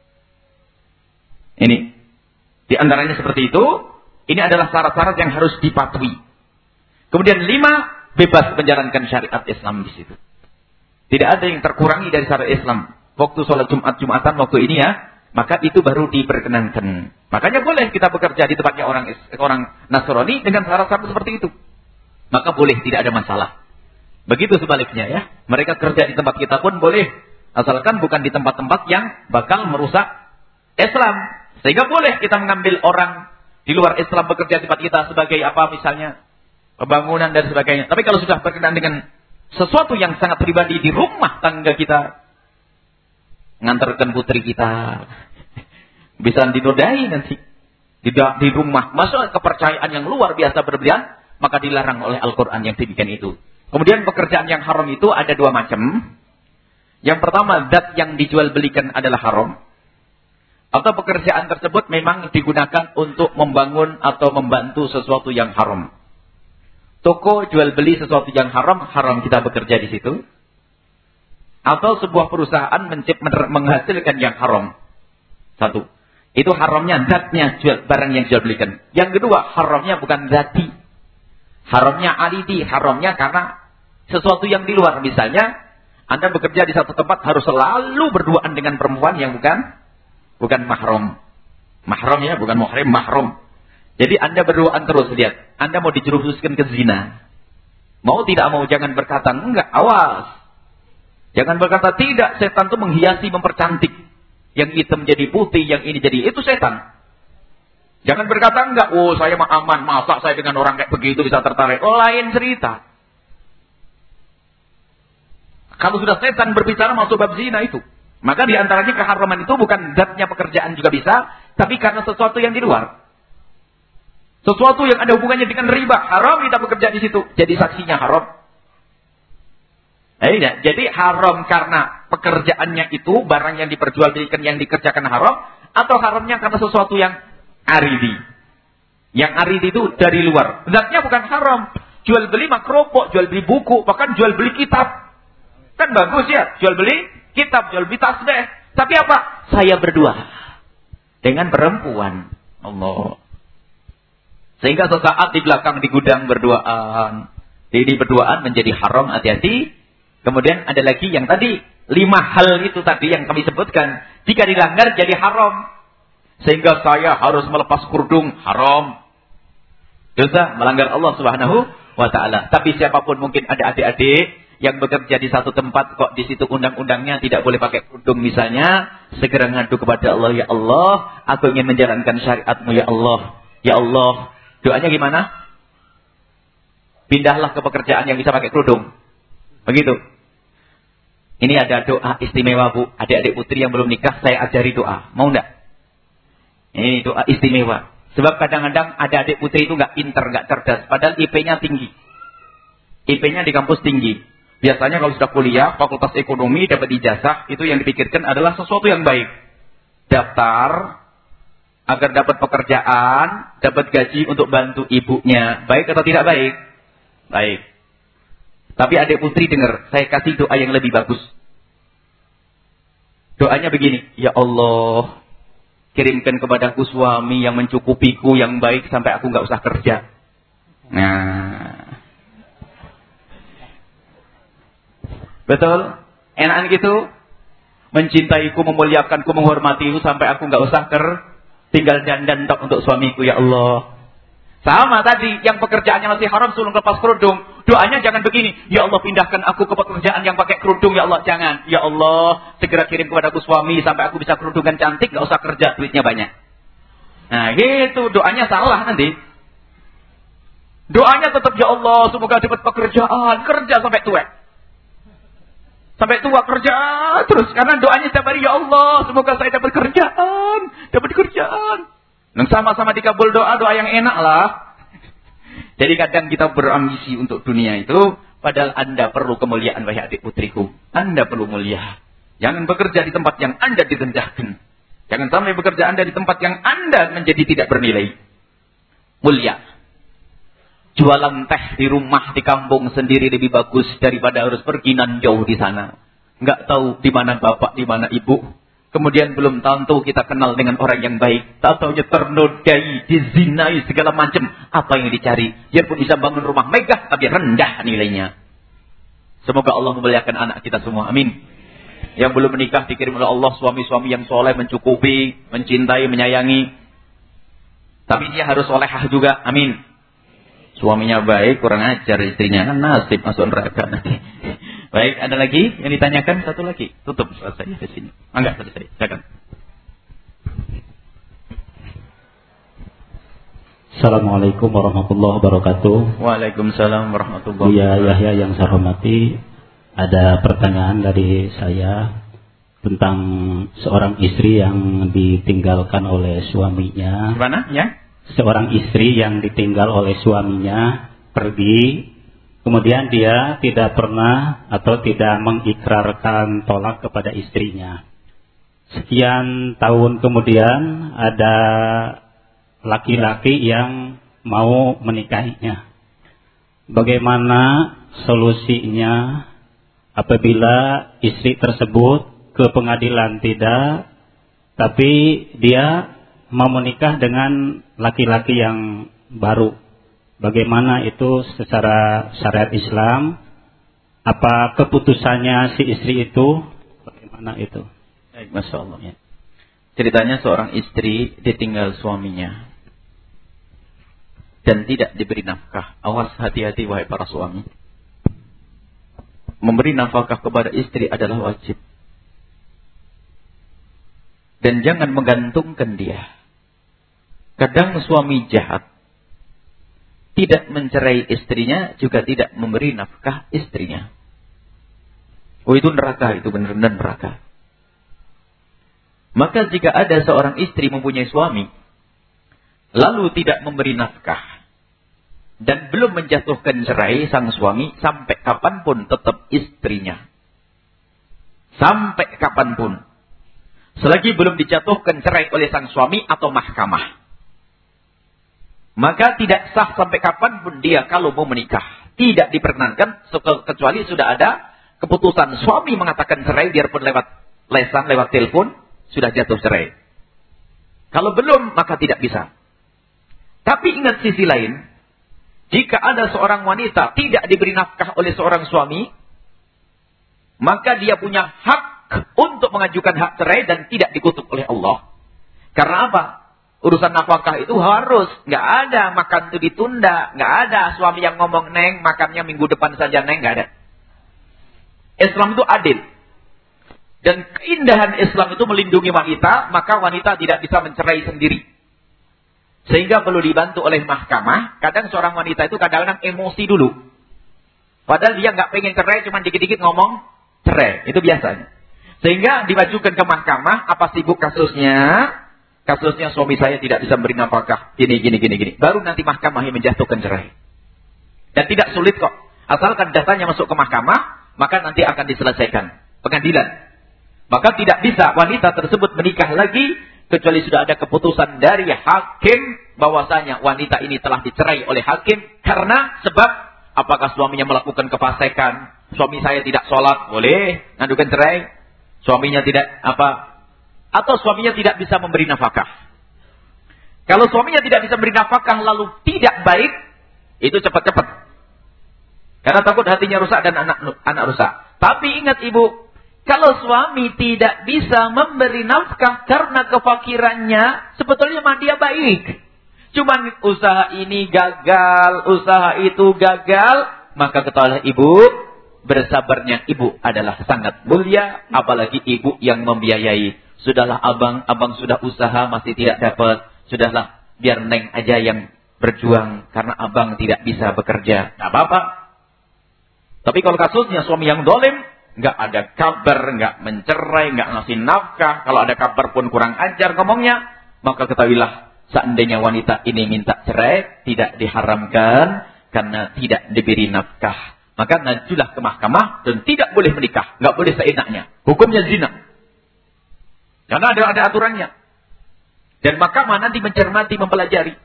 Ini. Di antaranya seperti itu. Ini adalah syarat-syarat yang harus dipatuhi. Kemudian 5, bebas menjalankan syariat Islam di situ. Tidak ada yang terkurangi dari syariat Islam. Waktu sholat Jumatan waktu ini ya, maka itu baru diperkenankan. Makanya boleh kita bekerja di tempatnya orang Nasrani dengan syarat-syarat seperti itu. Maka boleh, tidak ada masalah. Begitu sebaliknya ya. Mereka kerja di tempat kita pun boleh. Asalkan bukan di tempat-tempat yang bakal merusak Islam. Sehingga boleh kita mengambil orang di luar Islam bekerja di tempat kita sebagai apa misalnya pembangunan dan sebagainya. Tapi kalau sudah berkenaan dengan sesuatu yang sangat pribadi di rumah tangga kita, ngantarkan putri kita, bisa dinodai nanti di rumah, masuk kepercayaan yang luar biasa berlebihan, maka dilarang oleh Al-Quran yang demikian itu. Kemudian pekerjaan yang haram itu ada 2 macam. Yang pertama, zat yang dijual belikan adalah haram. Atau pekerjaan tersebut memang digunakan untuk membangun atau membantu sesuatu yang haram. Toko jual beli sesuatu yang haram, haram kita bekerja di situ. Atau sebuah perusahaan menghasilkan yang haram. Satu. Itu haramnya zatnya barang yang jual belikan. Yang kedua, haramnya bukan zati. Haramnya alidi. Haramnya karena sesuatu yang di luar. Misalnya, Anda bekerja di satu tempat harus selalu berduaan dengan perempuan yang bukan mahram. Mahram ya, bukan muhrim, mahram. Jadi Anda berduaan terus, lihat. Anda mau dijerumuskan ke zina. Mau tidak mau, jangan berkata, enggak, awas. Jangan berkata, tidak, setan itu menghiasi, mempercantik. Yang hitam jadi putih, yang ini jadi, itu setan. Jangan berkata, enggak, oh saya mah aman, masa saya dengan orang kayak begitu bisa tertarik. Oh, lain cerita. Kalau sudah setan berbicara masuk bab zina itu. Maka diantaranya keharaman itu bukan zatnya pekerjaan juga bisa, tapi karena sesuatu yang di luar. Sesuatu yang ada hubungannya dengan riba, haram kita bekerja di situ. Jadi saksinya haram. Jadi haram karena pekerjaannya itu, barang yang diperjualbelikan yang dikerjakan haram, atau haramnya karena sesuatu yang aridi. Yang aridi itu dari luar. Zatnya bukan haram. Jual beli makropok, jual beli buku, bahkan jual beli kitab. Kan bagus ya, jual beli kitab, jual beli tasbih. Tapi apa? Saya berdua dengan perempuan. Allah. Sehingga sesaat di belakang di gudang berduaan. Jadi berduaan menjadi haram, hati-hati. Kemudian ada lagi yang tadi, 5 hal itu tadi yang kami sebutkan. Jika dilanggar jadi haram. Sehingga saya harus melepas kerudung, haram. Dosa, melanggar Allah Subhanahu wa ta'ala. Tapi siapapun, mungkin ada adik-adik yang bekerja di satu tempat, kok di situ undang-undangnya tidak boleh pakai kerudung misalnya, segera ngadu kepada Allah, ya Allah, aku ingin menjalankan syariatmu, ya Allah. Ya Allah, doanya gimana? Pindahlah ke pekerjaan yang bisa pakai kerudung. Begitu. Ini ada doa istimewa, Bu. Adik-adik putri yang belum nikah, saya ajari doa. Mau enggak? Ini doa istimewa. Sebab kadang-kadang ada adik putri itu enggak pinter, enggak cerdas, padahal IP-nya tinggi. IP-nya di kampus tinggi. Biasanya kalau sudah kuliah, fakultas ekonomi, dapat ijazah, itu yang dipikirkan adalah sesuatu yang baik. Daftar, agar dapat pekerjaan, dapat gaji untuk bantu ibunya. Baik atau tidak baik? Baik. Tapi adik putri dengar, saya kasih doa yang lebih bagus. Doanya begini, ya Allah, kirimkan kepadaku suami yang mencukupiku, yang baik, sampai aku nggak usah kerja. Nah, betul? Enakan gitu? Mencintaiku, memuliakanku, menghormatiku, sampai aku nggak usah tinggal dandan tok untuk suamiku, ya Allah. Sama tadi, yang pekerjaannya masih haram, suruh lepas kerudung. Doanya jangan begini, ya Allah pindahkan aku ke pekerjaan yang pakai kerudung, ya Allah. Jangan, ya Allah segera kirim kepadaku suami sampai aku bisa kerudungan cantik, gak usah kerja, duitnya banyak. Nah gitu, doanya salah nanti. Doanya tetap, ya Allah semoga dapat pekerjaan, kerja sampai tua. Sampai tua kerja terus, karena doanya setiap hari, ya Allah semoga saya dapat kerjaan. Dan sama-sama dikabul doa yang enak lah. Jadi kadang kita berambisi untuk dunia itu, padahal Anda perlu kemuliaan, wahai adik putriku. Anda perlu mulia. Jangan bekerja di tempat yang Anda direndahkan. Jangan sampai bekerja Anda di tempat yang Anda menjadi tidak bernilai. Mulia. Jualan teh di rumah, di kampung sendiri lebih bagus daripada harus pergi nan jauh di sana. Nggak tahu di mana bapak, di mana ibu. Kemudian belum tentu kita kenal dengan orang yang baik. Tak taunya ternodai, dizinai, segala macam. Apa yang dicari? Biarpun bisa bangun rumah megah, tapi rendah nilainya. Semoga Allah memuliakan anak kita semua. Amin. Yang belum menikah dikirim oleh Allah suami-suami yang soleh, mencukupi, mencintai, menyayangi. Tapi dia harus solehah juga. Amin. Suaminya baik, kurang ajar istrinya. Nasib masuk neraka nanti. Baik, ada lagi yang ditanyakan? Satu lagi. Tutup selesai di sini. Enggak selesai. Silakan. Assalamualaikum warahmatullahi wabarakatuh. Waalaikumsalam warahmatullahi Ya wabarakatuh. Yahya yang saya hormati, ada pertanyaan dari saya tentang seorang istri yang ditinggalkan oleh suaminya. Gimana? Ya? Seorang istri yang ditinggal oleh suaminya pergi. Kemudian dia tidak pernah atau tidak mengikrarkan tolak kepada istrinya. Sekian tahun kemudian ada laki-laki yang mau menikahinya. Bagaimana solusinya apabila istri tersebut ke pengadilan tidak, tapi dia mau menikah dengan laki-laki yang baru. Bagaimana itu secara syariat Islam? Apa keputusannya si istri itu? Bagaimana itu? Baik, Masya Allah. Ya. Ceritanya seorang istri ditinggal suaminya dan tidak diberi nafkah. Awas, hati-hati wahai para suami. Memberi nafkah kepada istri adalah wajib. Dan jangan menggantungkan dia. Kadang suami jahat, tidak mencerai istrinya, juga tidak memberi nafkah istrinya. Oh, itu neraka, itu benar-benar neraka. Maka jika ada seorang istri mempunyai suami, lalu tidak memberi nafkah, dan belum menjatuhkan cerai sang suami, sampai kapanpun tetap istrinya. Sampai kapanpun. Selagi belum dijatuhkan cerai oleh sang suami atau mahkamah. Maka tidak sah sampai kapanpun dia kalau mau menikah. Tidak diperkenankan kecuali sudah ada keputusan suami mengatakan cerai, biarpun lewat lesan, lewat telepon, sudah jatuh cerai. Kalau belum, maka tidak bisa. Tapi ingat sisi lain, jika ada seorang wanita tidak diberi nafkah oleh seorang suami, maka dia punya hak untuk mengajukan hak cerai dan tidak dikutuk oleh Allah. Karena apa? Urusan nafkah itu harus. Nggak ada makan itu ditunda. Nggak ada suami yang ngomong, Neng, makannya minggu depan saja, Neng. Nggak ada. Islam itu adil. Dan keindahan Islam itu melindungi wanita, maka wanita tidak bisa mencerai sendiri. Sehingga perlu dibantu oleh mahkamah. Kadang seorang wanita itu kadang-kadang emosi dulu. Padahal dia nggak pengen cerai, cuma dikit-dikit ngomong cerai. Itu biasanya. Sehingga dimajukan ke mahkamah, apa sibuk kasusnya? Kasusnya suami saya tidak bisa memberi nafkah. Gini. Baru nanti mahkamah yang menjatuhkan cerai. Dan tidak sulit kok. Asalkan datanya masuk ke mahkamah, maka nanti akan diselesaikan. Pengadilan. Maka tidak bisa wanita tersebut menikah lagi, kecuali sudah ada keputusan dari hakim, bahwasanya wanita ini telah dicerai oleh hakim. Karena sebab, apakah suaminya melakukan kefasikan? Suami saya tidak sholat, boleh ngadukan cerai. Suaminya tidak atau suaminya tidak bisa memberi nafkah. Kalau suaminya tidak bisa memberi nafkah lalu tidak baik, itu cepat-cepat. Karena takut hatinya rusak dan anak rusak. Tapi ingat ibu, kalau suami tidak bisa memberi nafkah karena kefakirannya, sebetulnya mah dia baik. Cuman usaha ini gagal, usaha itu gagal, maka ketahuilah ibu, bersabarnya ibu adalah sangat mulia, apalagi ibu yang membiayai. Sudahlah abang sudah usaha masih tidak dapat. Sudahlah, biar Neng aja yang berjuang karena abang tidak bisa bekerja. Tidak apa-apa. Tapi kalau kasusnya suami yang dolim, nggak ada kabar, nggak mencerai, nggak ngasih nafkah. Kalau ada kabar pun kurang ajar ngomongnya, maka ketahuilah seandainya wanita ini minta cerai, tidak diharamkan karena tidak diberi nafkah. Maka najulah ke mahkamah dan tidak boleh menikah. Nggak boleh seenaknya. Hukumnya zina. Karena ada aturannya. Dan mahkamah nanti mencermati, mempelajari.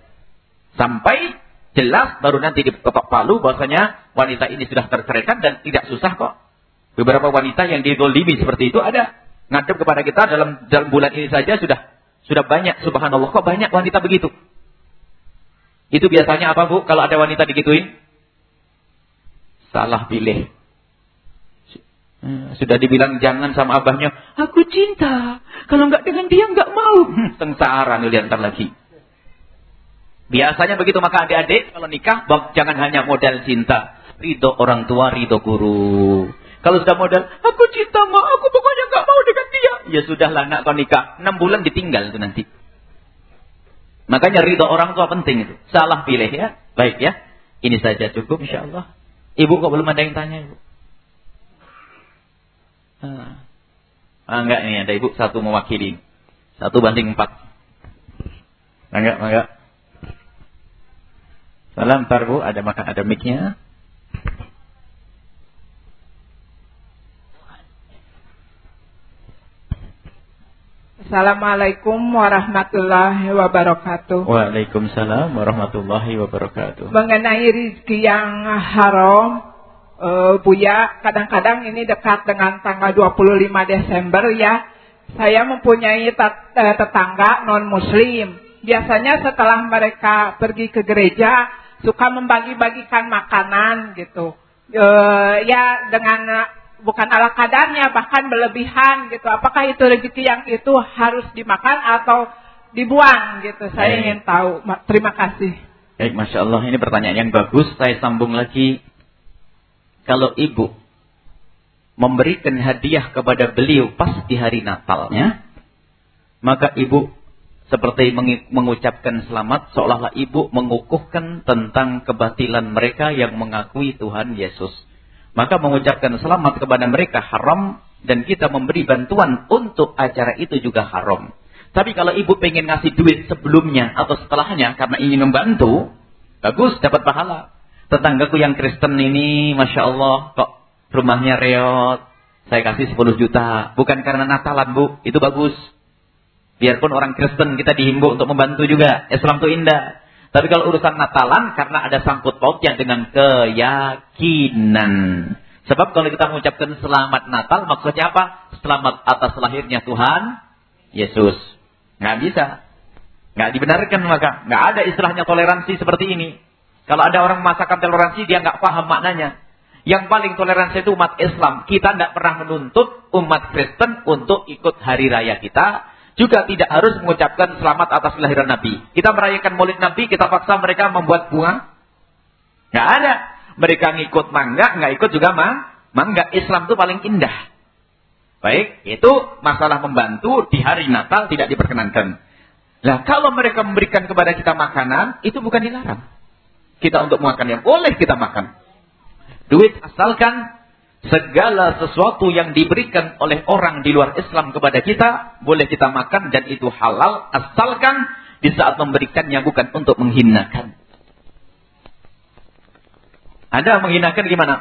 Sampai jelas baru nanti diketok palu bahwasanya wanita ini sudah terceraikan dan tidak susah kok. Beberapa wanita yang dizolimi seperti itu ada. Ngadep kepada kita dalam bulan ini saja sudah banyak. Subhanallah, kok banyak wanita begitu. Itu biasanya apa Bu kalau ada wanita digituin? Salah pilih. Sudah dibilang jangan sama abahnya, aku cinta. Kalau enggak dengan dia enggak mau. Sengsara nih ntar lagi. Biasanya begitu, maka adik-adik kalau nikah jangan hanya modal cinta. Ridho orang tua, ridho guru. Kalau sudah modal, aku cinta ma, aku pokoknya enggak mau dengan dia. Ya sudahlah nak kau nikah, 6 bulan ditinggal itu nanti. Makanya ridho orang tua penting itu. Salah pilih ya. Baik ya. Ini saja cukup insyaallah. Ibu kok belum ada yang tanya ibu? Enggak nih ada ibu satu mewakili. 1:4. Enggak. Salam ntar Bu, ada mic-nya. Assalamualaikum warahmatullahi wabarakatuh. Waalaikumsalam warahmatullahi wabarakatuh. Mengenai rezeki yang haram, Buya, kadang-kadang ini dekat dengan tanggal 25 Desember ya. Saya mempunyai tetangga non-muslim. Biasanya setelah mereka pergi ke gereja, suka membagi-bagikan makanan gitu. Ya dengan bukan ala kadarnya, bahkan berlebihan gitu. Apakah itu rezeki yang itu harus dimakan atau dibuang gitu? Saya ingin tahu. Terima kasih. Baik, Masya Allah, ini pertanyaan yang bagus. Saya sambung lagi. Kalau ibu memberikan hadiah kepada beliau pas di hari Natalnya, maka ibu seperti mengucapkan selamat, seolah-olah ibu mengukuhkan tentang kebatilan mereka yang mengakui Tuhan Yesus. Maka mengucapkan selamat kepada mereka haram, dan kita memberi bantuan untuk acara itu juga haram. Tapi kalau ibu pengen ngasih duit sebelumnya atau setelahnya karena ingin membantu, bagus, dapat pahala. Tetanggaku yang Kristen ini, Masya Allah, kok rumahnya reot, saya kasih 10 juta. Bukan karena Natalan, Bu, itu bagus. Biarpun orang Kristen, kita dihimbau untuk membantu juga. Islam itu indah. Tapi kalau urusan Natalan, karena ada sangkut pautnya dengan keyakinan. Sebab kalau kita mengucapkan selamat Natal, maksudnya apa? Selamat atas lahirnya Tuhan Yesus. Nggak bisa. Nggak dibenarkan, maka nggak ada istilahnya toleransi seperti ini. Kalau ada orang memasakkan toleransi, dia nggak paham maknanya. Yang paling toleransi itu umat Islam. Kita tidak pernah menuntut umat Kristen untuk ikut hari raya kita. Juga tidak harus mengucapkan selamat atas kelahiran Nabi. Kita merayakan Maulid Nabi, kita paksa mereka membuat bunga. Nggak ada. Mereka ngikut mangga, nggak ikut juga mangga. Islam itu paling indah. Baik, itu masalah membantu di hari Natal tidak diperkenankan. Nah, kalau mereka memberikan kepada kita makanan, itu bukan dilarang. Kita untuk makan yang boleh kita makan. Duit asalkan segala sesuatu yang diberikan oleh orang di luar Islam kepada kita, boleh kita makan dan itu halal, asalkan di saat memberikannya bukan untuk menghinakan. Ada menghinakan gimana?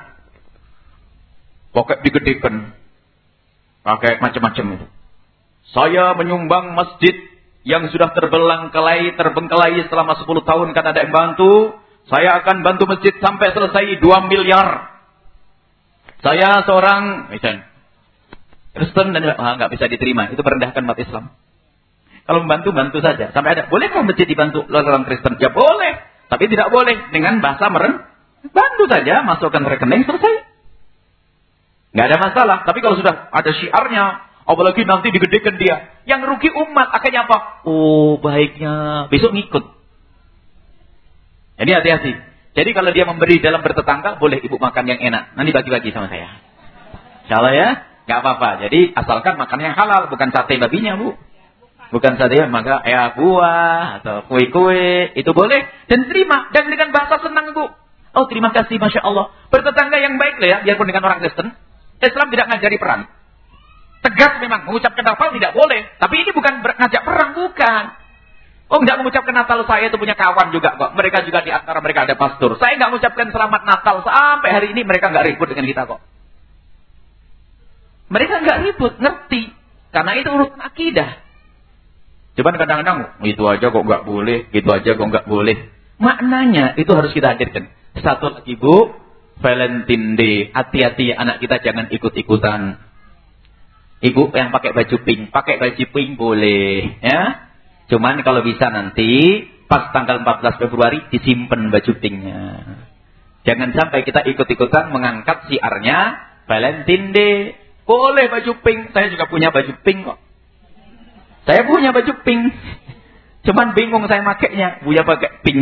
Pokok digedekan. Pakai macam-macam itu. Saya menyumbang masjid yang sudah terbengkelai selama 10 tahun karena ada yang bantu. Saya akan bantu masjid sampai selesai 2 miliar. Saya seorang Kristen dan nggak bisa diterima. Itu merendahkan umat Islam. Kalau membantu, bantu saja. Sampai ada, bolehkah masjid dibantu oleh orang Kristen? Ya boleh. Tapi tidak boleh dengan bahasa bantu saja, masukkan rekening, selesai. Nggak ada masalah. Tapi kalau sudah ada syiarnya, apalagi nanti digedekan dia. Yang rugi umat, akhirnya apa? Oh, baiknya besok ngikut. Jadi hati-hati. Jadi kalau dia memberi dalam bertetangga, boleh ibu makan yang enak. Nanti bagi-bagi sama saya. Insyaallah ya, nggak apa-apa. Jadi asalkan makan yang halal, bukan sate babinya, Bu. Bukan sate, maka buah atau kue-kue, itu boleh dan terima dan dengan bahasa senang, Bu. Oh, terima kasih, Masya Allah. Bertetangga yang baik lah ya, biarpun dengan orang Kristen. Islam tidak ngajari perang. Tegas memang, mengucapkan Natal tidak boleh. Tapi ini bukan ngajak perang, bukan. Oh, enggak mengucapkan Natal, saya itu punya kawan juga kok. Mereka juga di antara mereka ada pastor. Saya enggak mengucapkan selamat Natal sampai hari ini mereka enggak ribut dengan kita kok. Mereka enggak ribut, ngerti. Karena itu urusan akidah. Cuman kadang-kadang, itu aja kok enggak boleh, gitu aja kok enggak boleh. Maknanya itu harus kita hadirkan. Satu lagi, Bu, Valentine Day. Hati-hati anak kita jangan ikut-ikutan. Ibu yang pakai baju pink boleh, ya. Cuman kalau bisa nanti pas tanggal 14 Februari disimpan baju pinknya. Jangan sampai kita ikut-ikutan mengangkat siarnya Valentine Day. Boleh baju pink, saya juga punya baju pink kok. Saya punya baju pink. Cuman bingung saya makainya, Buya pakai pink.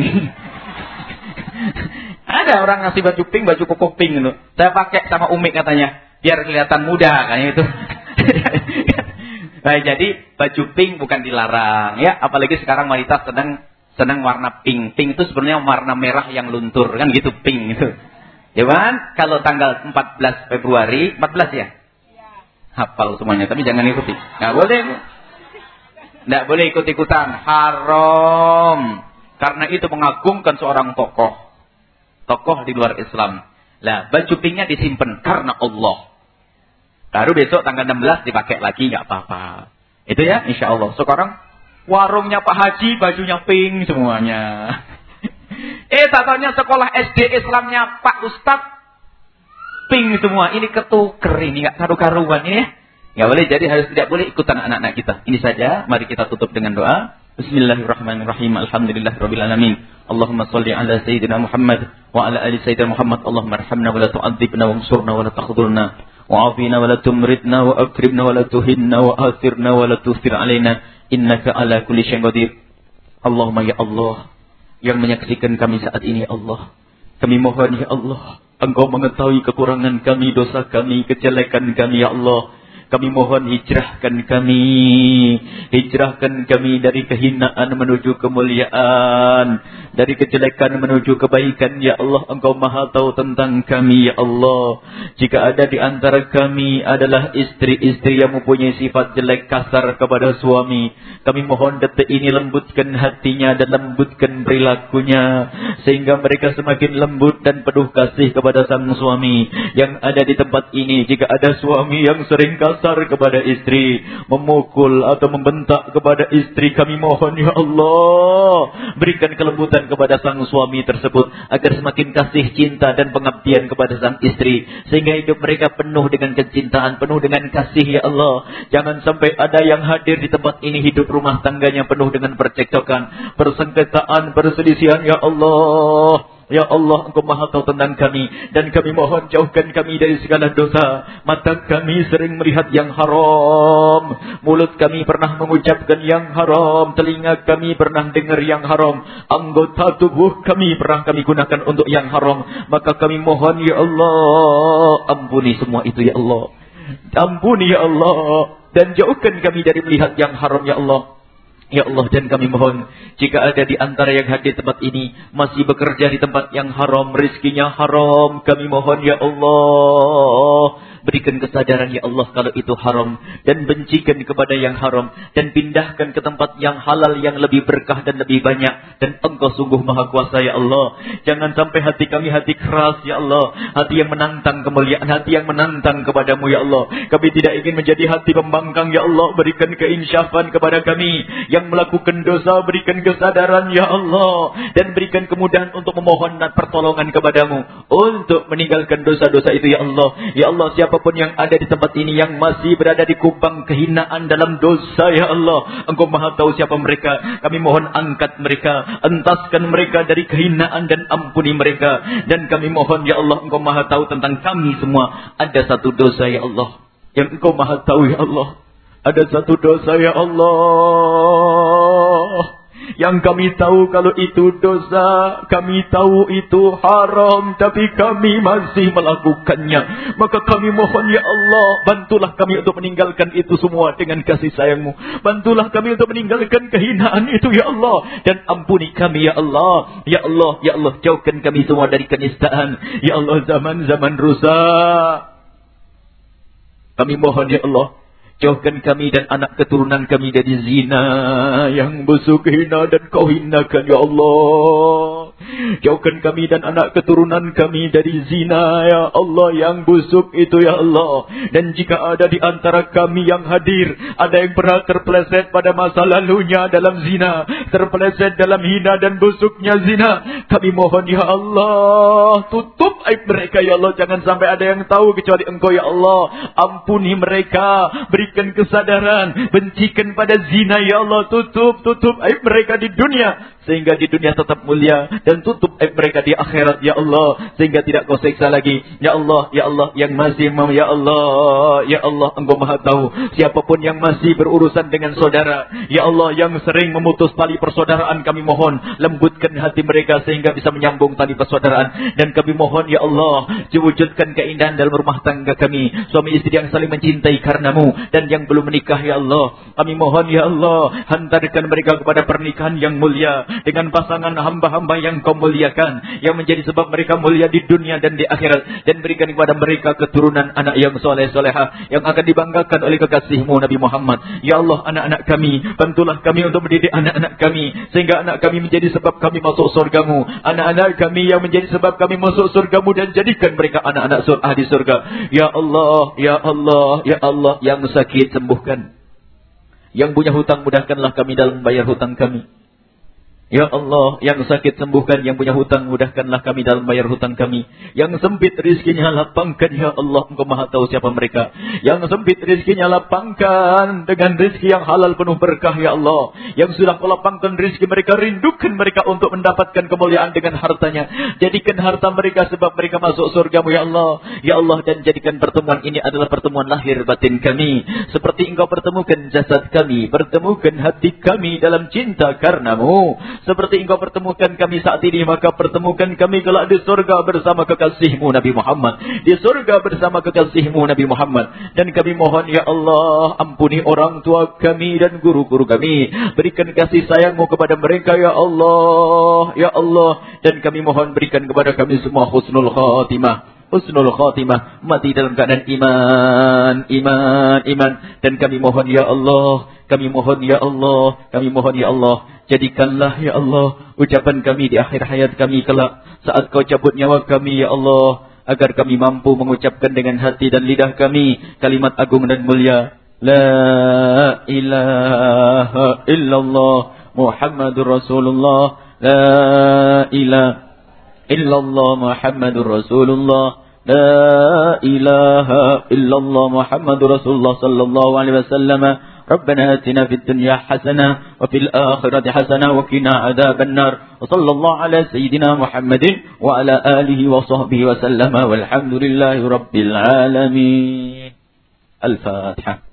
Ada orang ngasih baju pink, baju koko pink gitu. Saya pakai sama Umi katanya, biar kelihatan muda kayak itu. Baik, jadi baju pink bukan dilarang ya, apalagi sekarang wanita senang warna pink. Pink itu sebenarnya warna merah yang luntur kan gitu, pink itu. Ya kan? Kalau tanggal 14 Februari, 14 ya? Iya. Hafal semuanya, tapi jangan ikuti. Enggak boleh. Enggak boleh ikut-ikutan, haram. Karena itu mengagungkan seorang tokoh di luar Islam. Lah, baju pinknya disimpan karena Allah. Baru besok tanggal 16 dipakai lagi, nggak apa-apa. Itu ya, insya Allah. Sekarang warungnya Pak Haji, bajunya pink semuanya. Tatanya sekolah SD Islamnya Pak Ustadz, pink semua. Ini ketuker, ini nggak karu-karuan ini ya. Nggak boleh, jadi harus tidak boleh ikutan anak-anak kita. Ini saja, mari kita tutup dengan doa. Bismillahirrahmanirrahim. Alhamdulillahirabbil alamin. Allahumma shalli ala sayyidina Muhammad wa ala ali sayyidina Muhammad. Allahumma arhamna wa la tu'adzibna wa ansurna wa la takhdhulna wa afina wa la tumritna wa akrimna wa la tuhinna wa athirna wa la tusir alaina innaka ala kulli syai'in qadir. Allahumma ya Allah, yang menyaksikan kami saat ini Allah, kami mohon ya Allah, Engkau mengetahui kekurangan kami, dosa kami, kejelekan kami ya Allah. Kami mohon hijrahkan kami dari kehinaan menuju kemuliaan, dari kejelekan menuju kebaikan ya Allah. Engkau Maha tahu tentang kami ya Allah. Jika ada di antara kami adalah istri-istri yang mempunyai sifat jelek kasar kepada suami, kami mohon detik ini lembutkan hatinya dan lembutkan perilakunya, sehingga mereka semakin lembut dan penuh kasih kepada sang suami yang ada di tempat ini. Jika ada suami yang sering kasar kepada istri, memukul atau membentak kepada istri, kami mohon ya Allah, berikan kelembutan kepada sang suami tersebut agar semakin kasih, cinta dan pengabdian kepada sang istri, sehingga hidup mereka penuh dengan kecintaan, penuh dengan kasih ya Allah. Jangan sampai ada yang hadir di tempat ini hidup rumah tangganya penuh dengan percekcokan, persengketaan, perselisihan ya Allah. Ya Allah, Engkau Maha tahu tentang kami, dan kami mohon jauhkan kami dari segala dosa. Mata kami sering melihat yang haram, mulut kami pernah mengucapkan yang haram, telinga kami pernah dengar yang haram, anggota tubuh kami pernah kami gunakan untuk yang haram. Maka kami mohon ya Allah, ampuni semua itu ya Allah. Ampuni ya Allah, dan jauhkan kami dari melihat yang haram ya Allah. Ya Allah, dan kami mohon, jika ada di antara yang hadir tempat ini masih bekerja di tempat yang haram, rezekinya haram, kami mohon ya Allah, berikan kesadaran ya Allah kalau itu haram, dan bencikan kepada yang haram, dan pindahkan ke tempat yang halal yang lebih berkah dan lebih banyak. Dan Engkau sungguh Maha Kuasa ya Allah. Jangan sampai hati kami hati keras ya Allah, hati yang menantang kemuliaan, hati yang menantang kepadamu ya Allah. Kami tidak ingin menjadi hati pembangkang ya Allah. Berikan keinsyafan kepada kami yang melakukan dosa, berikan kesadaran ya Allah, dan berikan kemudahan untuk memohon pertolongan kepadamu untuk meninggalkan dosa-dosa itu ya Allah. Ya Allah, siapapun yang ada di tempat ini yang masih berada di kubang kehinaan dalam dosa ya Allah, Engkau Maha tahu siapa mereka. Kami mohon angkat mereka, entaskan mereka dari kehinaan dan ampuni mereka. Dan kami mohon ya Allah, Engkau Maha tahu tentang kami semua. Ada satu dosa ya Allah yang Engkau Maha tahu ya Allah. Ada satu dosa ya Allah yang kami tahu kalau itu dosa, kami tahu itu haram, tapi kami masih melakukannya. Maka kami mohon ya Allah, bantulah kami untuk meninggalkan itu semua dengan kasih sayang-Mu. Bantulah kami untuk meninggalkan kehinaan itu ya Allah, dan ampuni kami ya Allah. Ya Allah, ya Allah, jauhkan kami semua dari kenistaan. Ya Allah, zaman-zaman rusak, kami mohon ya Allah, jauhkan kami dan anak keturunan kami dari zina yang busuk, hina dan Kau hinakan ya Allah. Jauhkan kami dan anak keturunan kami dari zina ya Allah yang busuk itu ya Allah. Dan jika ada di antara kami yang hadir, ada yang pernah terpeleset pada masa lalunya dalam zina, terpeleset dalam hina dan busuknya zina, kami mohon ya Allah, tutup aib mereka ya Allah. Jangan sampai ada yang tahu kecuali Engkau ya Allah. Ampuni mereka, berikan kesadaran, bencikan pada zina ya Allah. Tutup aib mereka di dunia, sehingga di dunia tetap mulia, dan tutup aib mereka di akhirat ya Allah, sehingga tidak Kau siksa lagi ya Allah. Ya Allah, yang masih ya Allah, ya Allah, Engkau Maha tahu siapapun yang masih berurusan dengan saudara ya Allah, yang sering memutus tali persaudaraan, kami mohon lembutkan hati mereka sehingga bisa menyambung tali persaudaraan. Dan kami mohon ya Allah, wujudkan keindahan dalam rumah tangga kami, suami istri yang saling mencintai karenamu, dan yang belum menikah ya Allah, kami mohon ya Allah, hantarkan mereka kepada pernikahan yang mulia dengan pasangan hamba-hamba yang Kau muliakan, yang menjadi sebab mereka mulia di dunia dan di akhirat. Dan berikan kepada mereka keturunan anak yang soleh-solehah, yang akan dibanggakan oleh kekasih-Mu Nabi Muhammad. Ya Allah, anak-anak kami, bantulah kami untuk mendidik anak-anak kami, sehingga anak kami menjadi sebab kami masuk surga-Mu. Anak-anak kami yang menjadi sebab kami masuk surga-Mu, dan jadikan mereka anak-anak surah di surga. Ya Allah, ya Allah, ya Allah, yang sakit sembuhkan, yang punya hutang mudahkanlah kami dalam membayar hutang kami, Ya Allah, yang sakit sembuhkan, yang punya hutang mudahkanlah kami dalam bayar hutang kami. Yang sempit rizkinya lapangkan, ya Allah, Engkau maha tahu siapa mereka. Yang sempit rizkinya lapangkan dengan rizki yang halal penuh berkah, ya Allah. Yang sudah Kau lapangkan rizki mereka, rindukan mereka untuk mendapatkan kemuliaan dengan hartanya. Jadikan harta mereka sebab mereka masuk surga-Mu, ya Allah. Ya Allah, dan jadikan pertemuan ini adalah pertemuan lahir batin kami. Seperti Engkau pertemukan jasad kami, pertemukan hati kami dalam cinta karena-Mu. Seperti Engkau pertemukan kami saat ini, maka pertemukan kami kelak di surga bersama kekasih-Mu Nabi Muhammad. Di surga bersama kekasih-Mu Nabi Muhammad. Dan kami mohon, ya Allah, ampuni orang tua kami dan guru-guru kami. Berikan kasih sayang-Mu kepada mereka, ya Allah. Ya Allah. Dan kami mohon berikan kepada kami semua husnul khatimah. Husnul khatimah, mati dalam keadaan iman. Dan kami mohon, ya Allah, kami mohon, ya Allah, kami mohon, ya Allah, jadikanlah, ya Allah, ucapan kami di akhir hayat kami kelak, saat Kau cabut nyawa kami, ya Allah, agar kami mampu mengucapkan dengan hati dan lidah kami kalimat agung dan mulia, La ilaha illallah Muhammadur Rasulullah, La ilaha illallah Muhammadur Rasulullah, La ilaha illallah Muhammadur Rasulullah sallallahu alaihi wasallam. Rabbana atina fid dunya hasanah wa fil akhirati hasanah wa qina adzaban nar. Wa sallallahu ala sayyidina Muhammadin wa ala alihi wa sahbihi wa sallama walhamdulillahi rabbil alamin. Al-Fatihah.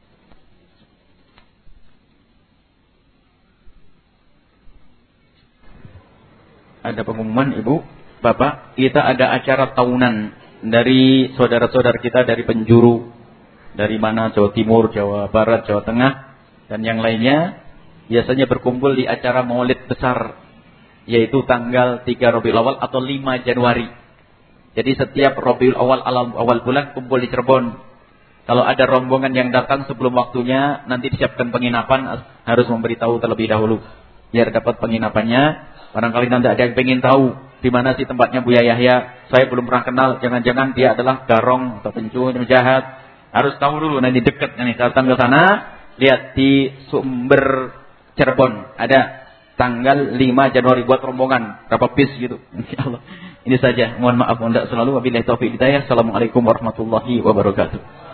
Ada pengumuman, Ibu, Bapak, kita ada acara tahunan dari saudara-saudara kita dari penjuru, dari mana, Jawa Timur, Jawa Barat, Jawa Tengah, dan yang lainnya, biasanya berkumpul di acara maulid besar, yaitu tanggal 3 Rabiul Awal atau 5 Januari. Jadi setiap Rabiul Awal awal bulan kumpul di Cirebon. Kalau ada rombongan yang datang sebelum waktunya, nanti disiapkan penginapan, harus memberitahu terlebih dahulu, biar dapat penginapannya. Barangkali nanti ada yang pengen tahu di mana sih tempatnya Buya Yahya. Saya belum pernah kenal, jangan-jangan dia adalah garong atau pencuri jahat. Harus tahu dulu, nanti dekat nih, datang ke sana, lihat di Sumber Cirebon. Ada tanggal 5 Januari buat rombongan, berapa bis gitu. Insyaallah. Ini saja, mohon maaf tidak selalu. Wabillahi taufiq hidayah. Assalamualaikum warahmatullahi wabarakatuh.